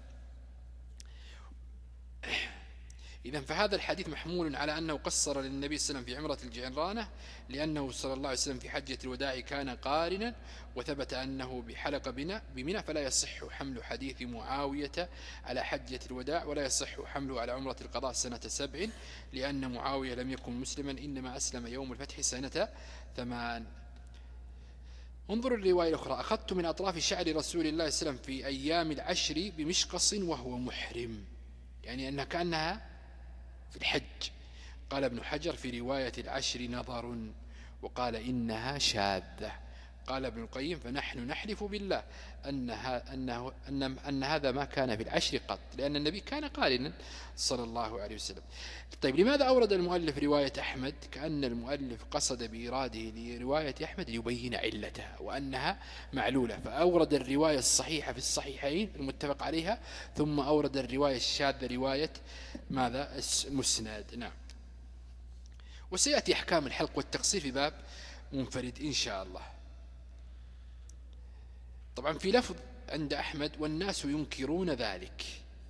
إذن فهذا الحديث محمول على أنه قصر للنبي صلى الله عليه وسلم في عمرة الجعرانة، لأنه صلى الله عليه وسلم في حجة الوداع كان قارنا، وثبت أنه بحلق بمنى، فلا يصح حمل حديث معاوية على حجة الوداع، ولا يصح حمله على عمرة القضاء سنة سبع، لأن معاوية لم يكن مسلما، إنما أسلم يوم الفتح سنة ثمان. انظروا الرواية الأخرى: أخذت من أطراف شعر رسول الله صلى الله عليه وسلم في أيام العشر بمشقص وهو محرم، يعني أنها كأنها في الحج. قال ابن حجر في رواية العشر نظر، وقال إنها شاذة. قال ابن القيم: فنحن نحلف بالله أنها أنه أن, أن هذا ما كان في العشر قط، لأن النبي كان قارنا صلى الله عليه وسلم. طيب، لماذا أورد المؤلف رواية أحمد؟ كأن المؤلف قصد بإراده لرواية أحمد ليبين علتها وأنها معلولة، فأورد الرواية الصحيحة في الصحيحين المتفق عليها، ثم أورد الرواية الشاذة رواية ماذا؟ مسند. نعم. وسيأتي أحكام الحلق والتقصير في باب منفرد إن شاء الله. طبعا في لفظ عند أحمد: والناس ينكرون ذلك.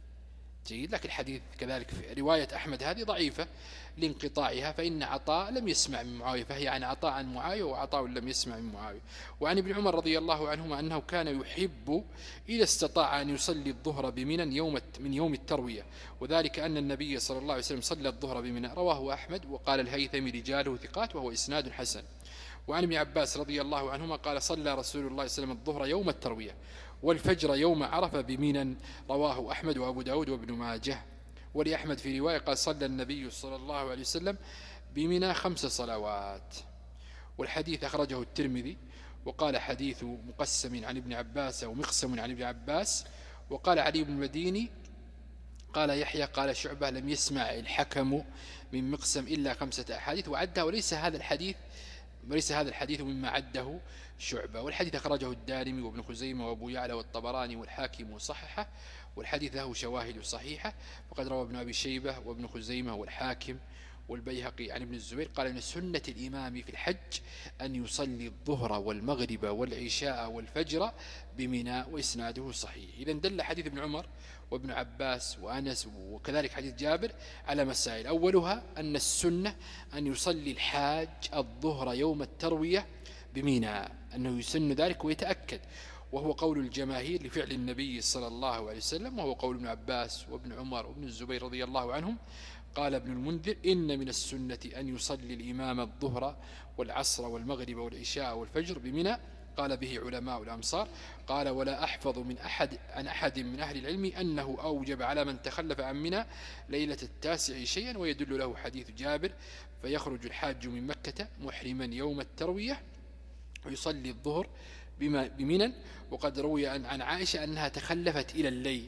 جيد، لكن الحديث كذلك في رواية أحمد هذه ضعيفة لانقطاعها، فإن عطاء لم يسمع من معاوية، فهي عن عطاء عن معاوية، وعطاء لم يسمع من معاوية. وعن ابن عمر رضي الله عنهما أنه كان يحب إذا استطاع أن يصلي الظهر بمنى يوم من يوم التروية، وذلك أن النبي صلى الله عليه وسلم صلى الظهر بمنى. رواه أحمد، وقال الهيثمي رجاله ثقات، وهو إسناد حسن. وعن ابن عباس رضي الله عنهما قال: صلى رسول الله صلى الله عليه وسلم الظهر يوم التروية والفجر يوم عرفة بمنى. رواه أحمد وأبو داود وابن ماجه. ولأحمد في رواية قال: صلى النبي صلى الله عليه وسلم بمنى خمس صلوات. والحديث أخرجه الترمذي، وقال حديث مقسم عن ابن عباس أو مقسم عن ابن عباس. وقال علي بن المديني قال يحيى قال شعبة لم يسمع الحكم من مقسم إلا خمسة أحاديث وعدها، وليس هذا الحديث وليس هذا الحديث مما عده شعبة. والحديث أخرجه الدارمي وابن خزيمة وابو يعلى والطبراني والحاكم وصححه، والحديث له شواهد صحيحة، وقد روى ابن أبي شيبة وابن خزيمة والحاكم والبيهقي عن ابن الزبير قال: إن سنة الإمام في الحج أن يصلي الظهر والمغرب والعشاء والفجر بمنى، وإسناده صحيح. إذن دل حديث ابن عمر وابن عباس وأنس وكذلك حديث جابر على مسائل: أولها أن السنة أن يصلي الحاج الظهر يوم التروية بمنى، أنه يسن ذلك ويتأكد، وهو قول الجماهير لفعل النبي صلى الله عليه وسلم، وهو قول ابن عباس وابن عمر وابن الزبير رضي الله عنهم. قال ابن المنذر: إن من السنة أن يصلي الإمام الظهر والعصر والمغرب والعشاء والفجر بمنى. قال به علماء الأمصار. قال: ولا أحفظ من أحد عن أحد من أهل العلم أنه أوجب على من تخلف عن منى ليلة التاسع شيئا، ويدل له حديث جابر: فيخرج الحاج من مكة محرما يوم التروية ويصلي الظهر بمنى. وقد روي عن عائشة أنها تخلفت إلى الليل،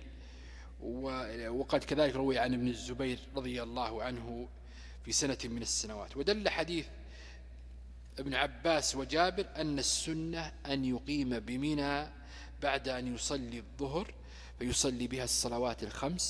وقد كذلك روي عن ابن الزبير رضي الله عنه في سنة من السنوات. ودل حديث ابن عباس وجابر أن السنة أن يقيم بمنى بعد أن يصلي الظهر، فيصلي بها الصلوات الخمس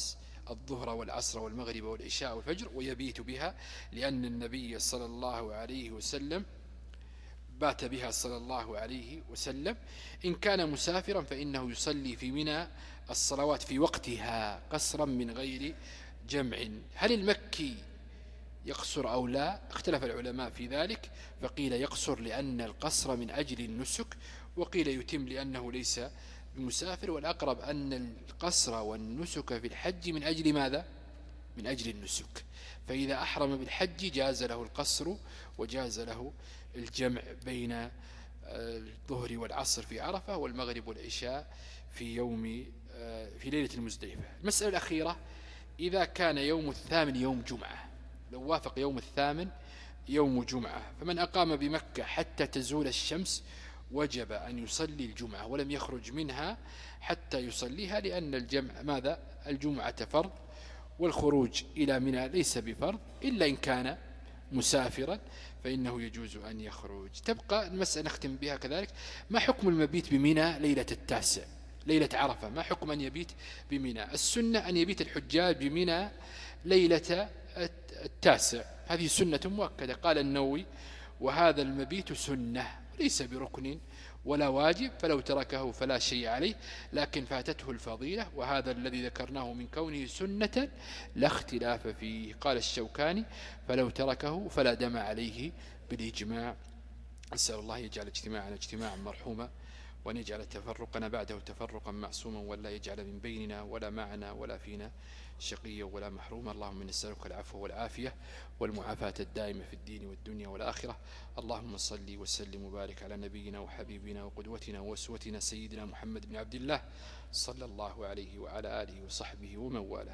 الظهر والعصر والمغرب والعشاء والفجر ويبيت بها، لأن النبي صلى الله عليه وسلم بات بها صلى الله عليه وسلم. إن كان مسافرا فإنه يصلي في منى الصلوات في وقتها قصرا من غير جمع. هل المكي يقصر أو لا؟ اختلف العلماء في ذلك، فقيل يقصر لأن القصر من أجل النسك، وقيل يتم لأنه ليس بمسافر. والأقرب أن القصر والنسك في الحج من أجل ماذا؟ من أجل النسك. فإذا أحرم بالحج جاز له القصر وجاز له الجمع بين الظهر والعصر في عرفة والمغرب والعشاء في يوم في ليلة المزدلفة. المسألة الأخيرة: إذا كان يوم الثامن يوم جمعة، لو وافق يوم الثامن يوم جمعة، فمن أقام بمكة حتى تزول الشمس وجب أن يصلي الجمعة ولم يخرج منها حتى يصليها، لأن الجمع ماذا؟ الجمعة فرض، والخروج إلى منى ليس بفرض إلا إن كان مسافرا فإنه يجوز أن يخرج. تبقى المسألة نختم بها كذلك: ما حكم المبيت بمنى ليلة التاسع، ليلة عرفة؟ ما حكم أن يبيت بمنى؟ السنة أن يبيت الحجاج بمنى ليلة التاسع، هذه سنة مؤكدة. قال النووي: وهذا المبيت سنة وليس بركن ولا واجب، فلو تركه فلا شيء عليه، لكن فاتته الفضيلة، وهذا الذي ذكرناه من كونه سنة لا اختلاف فيه. قال الشوكاني: فلو تركه فلا دم عليه بالإجماع. أسأل الله يجعل اجتماعنا اجتماعا مرحوما، وأن يجعل تفرقنا بعده تفرقا معصوما، ولا يجعل من بيننا ولا معنا ولا فينا شقيا ولا محروما. اللهم نسألك العفو والعافية والمعافاة الدائمة في الدين والدنيا والآخرة. اللهم صل وسلم وبارك على نبينا وحبيبنا وقدوتنا وأسوتنا سيدنا محمد بن عبد الله صلى الله عليه وعلى آله وصحبه ومن والاه.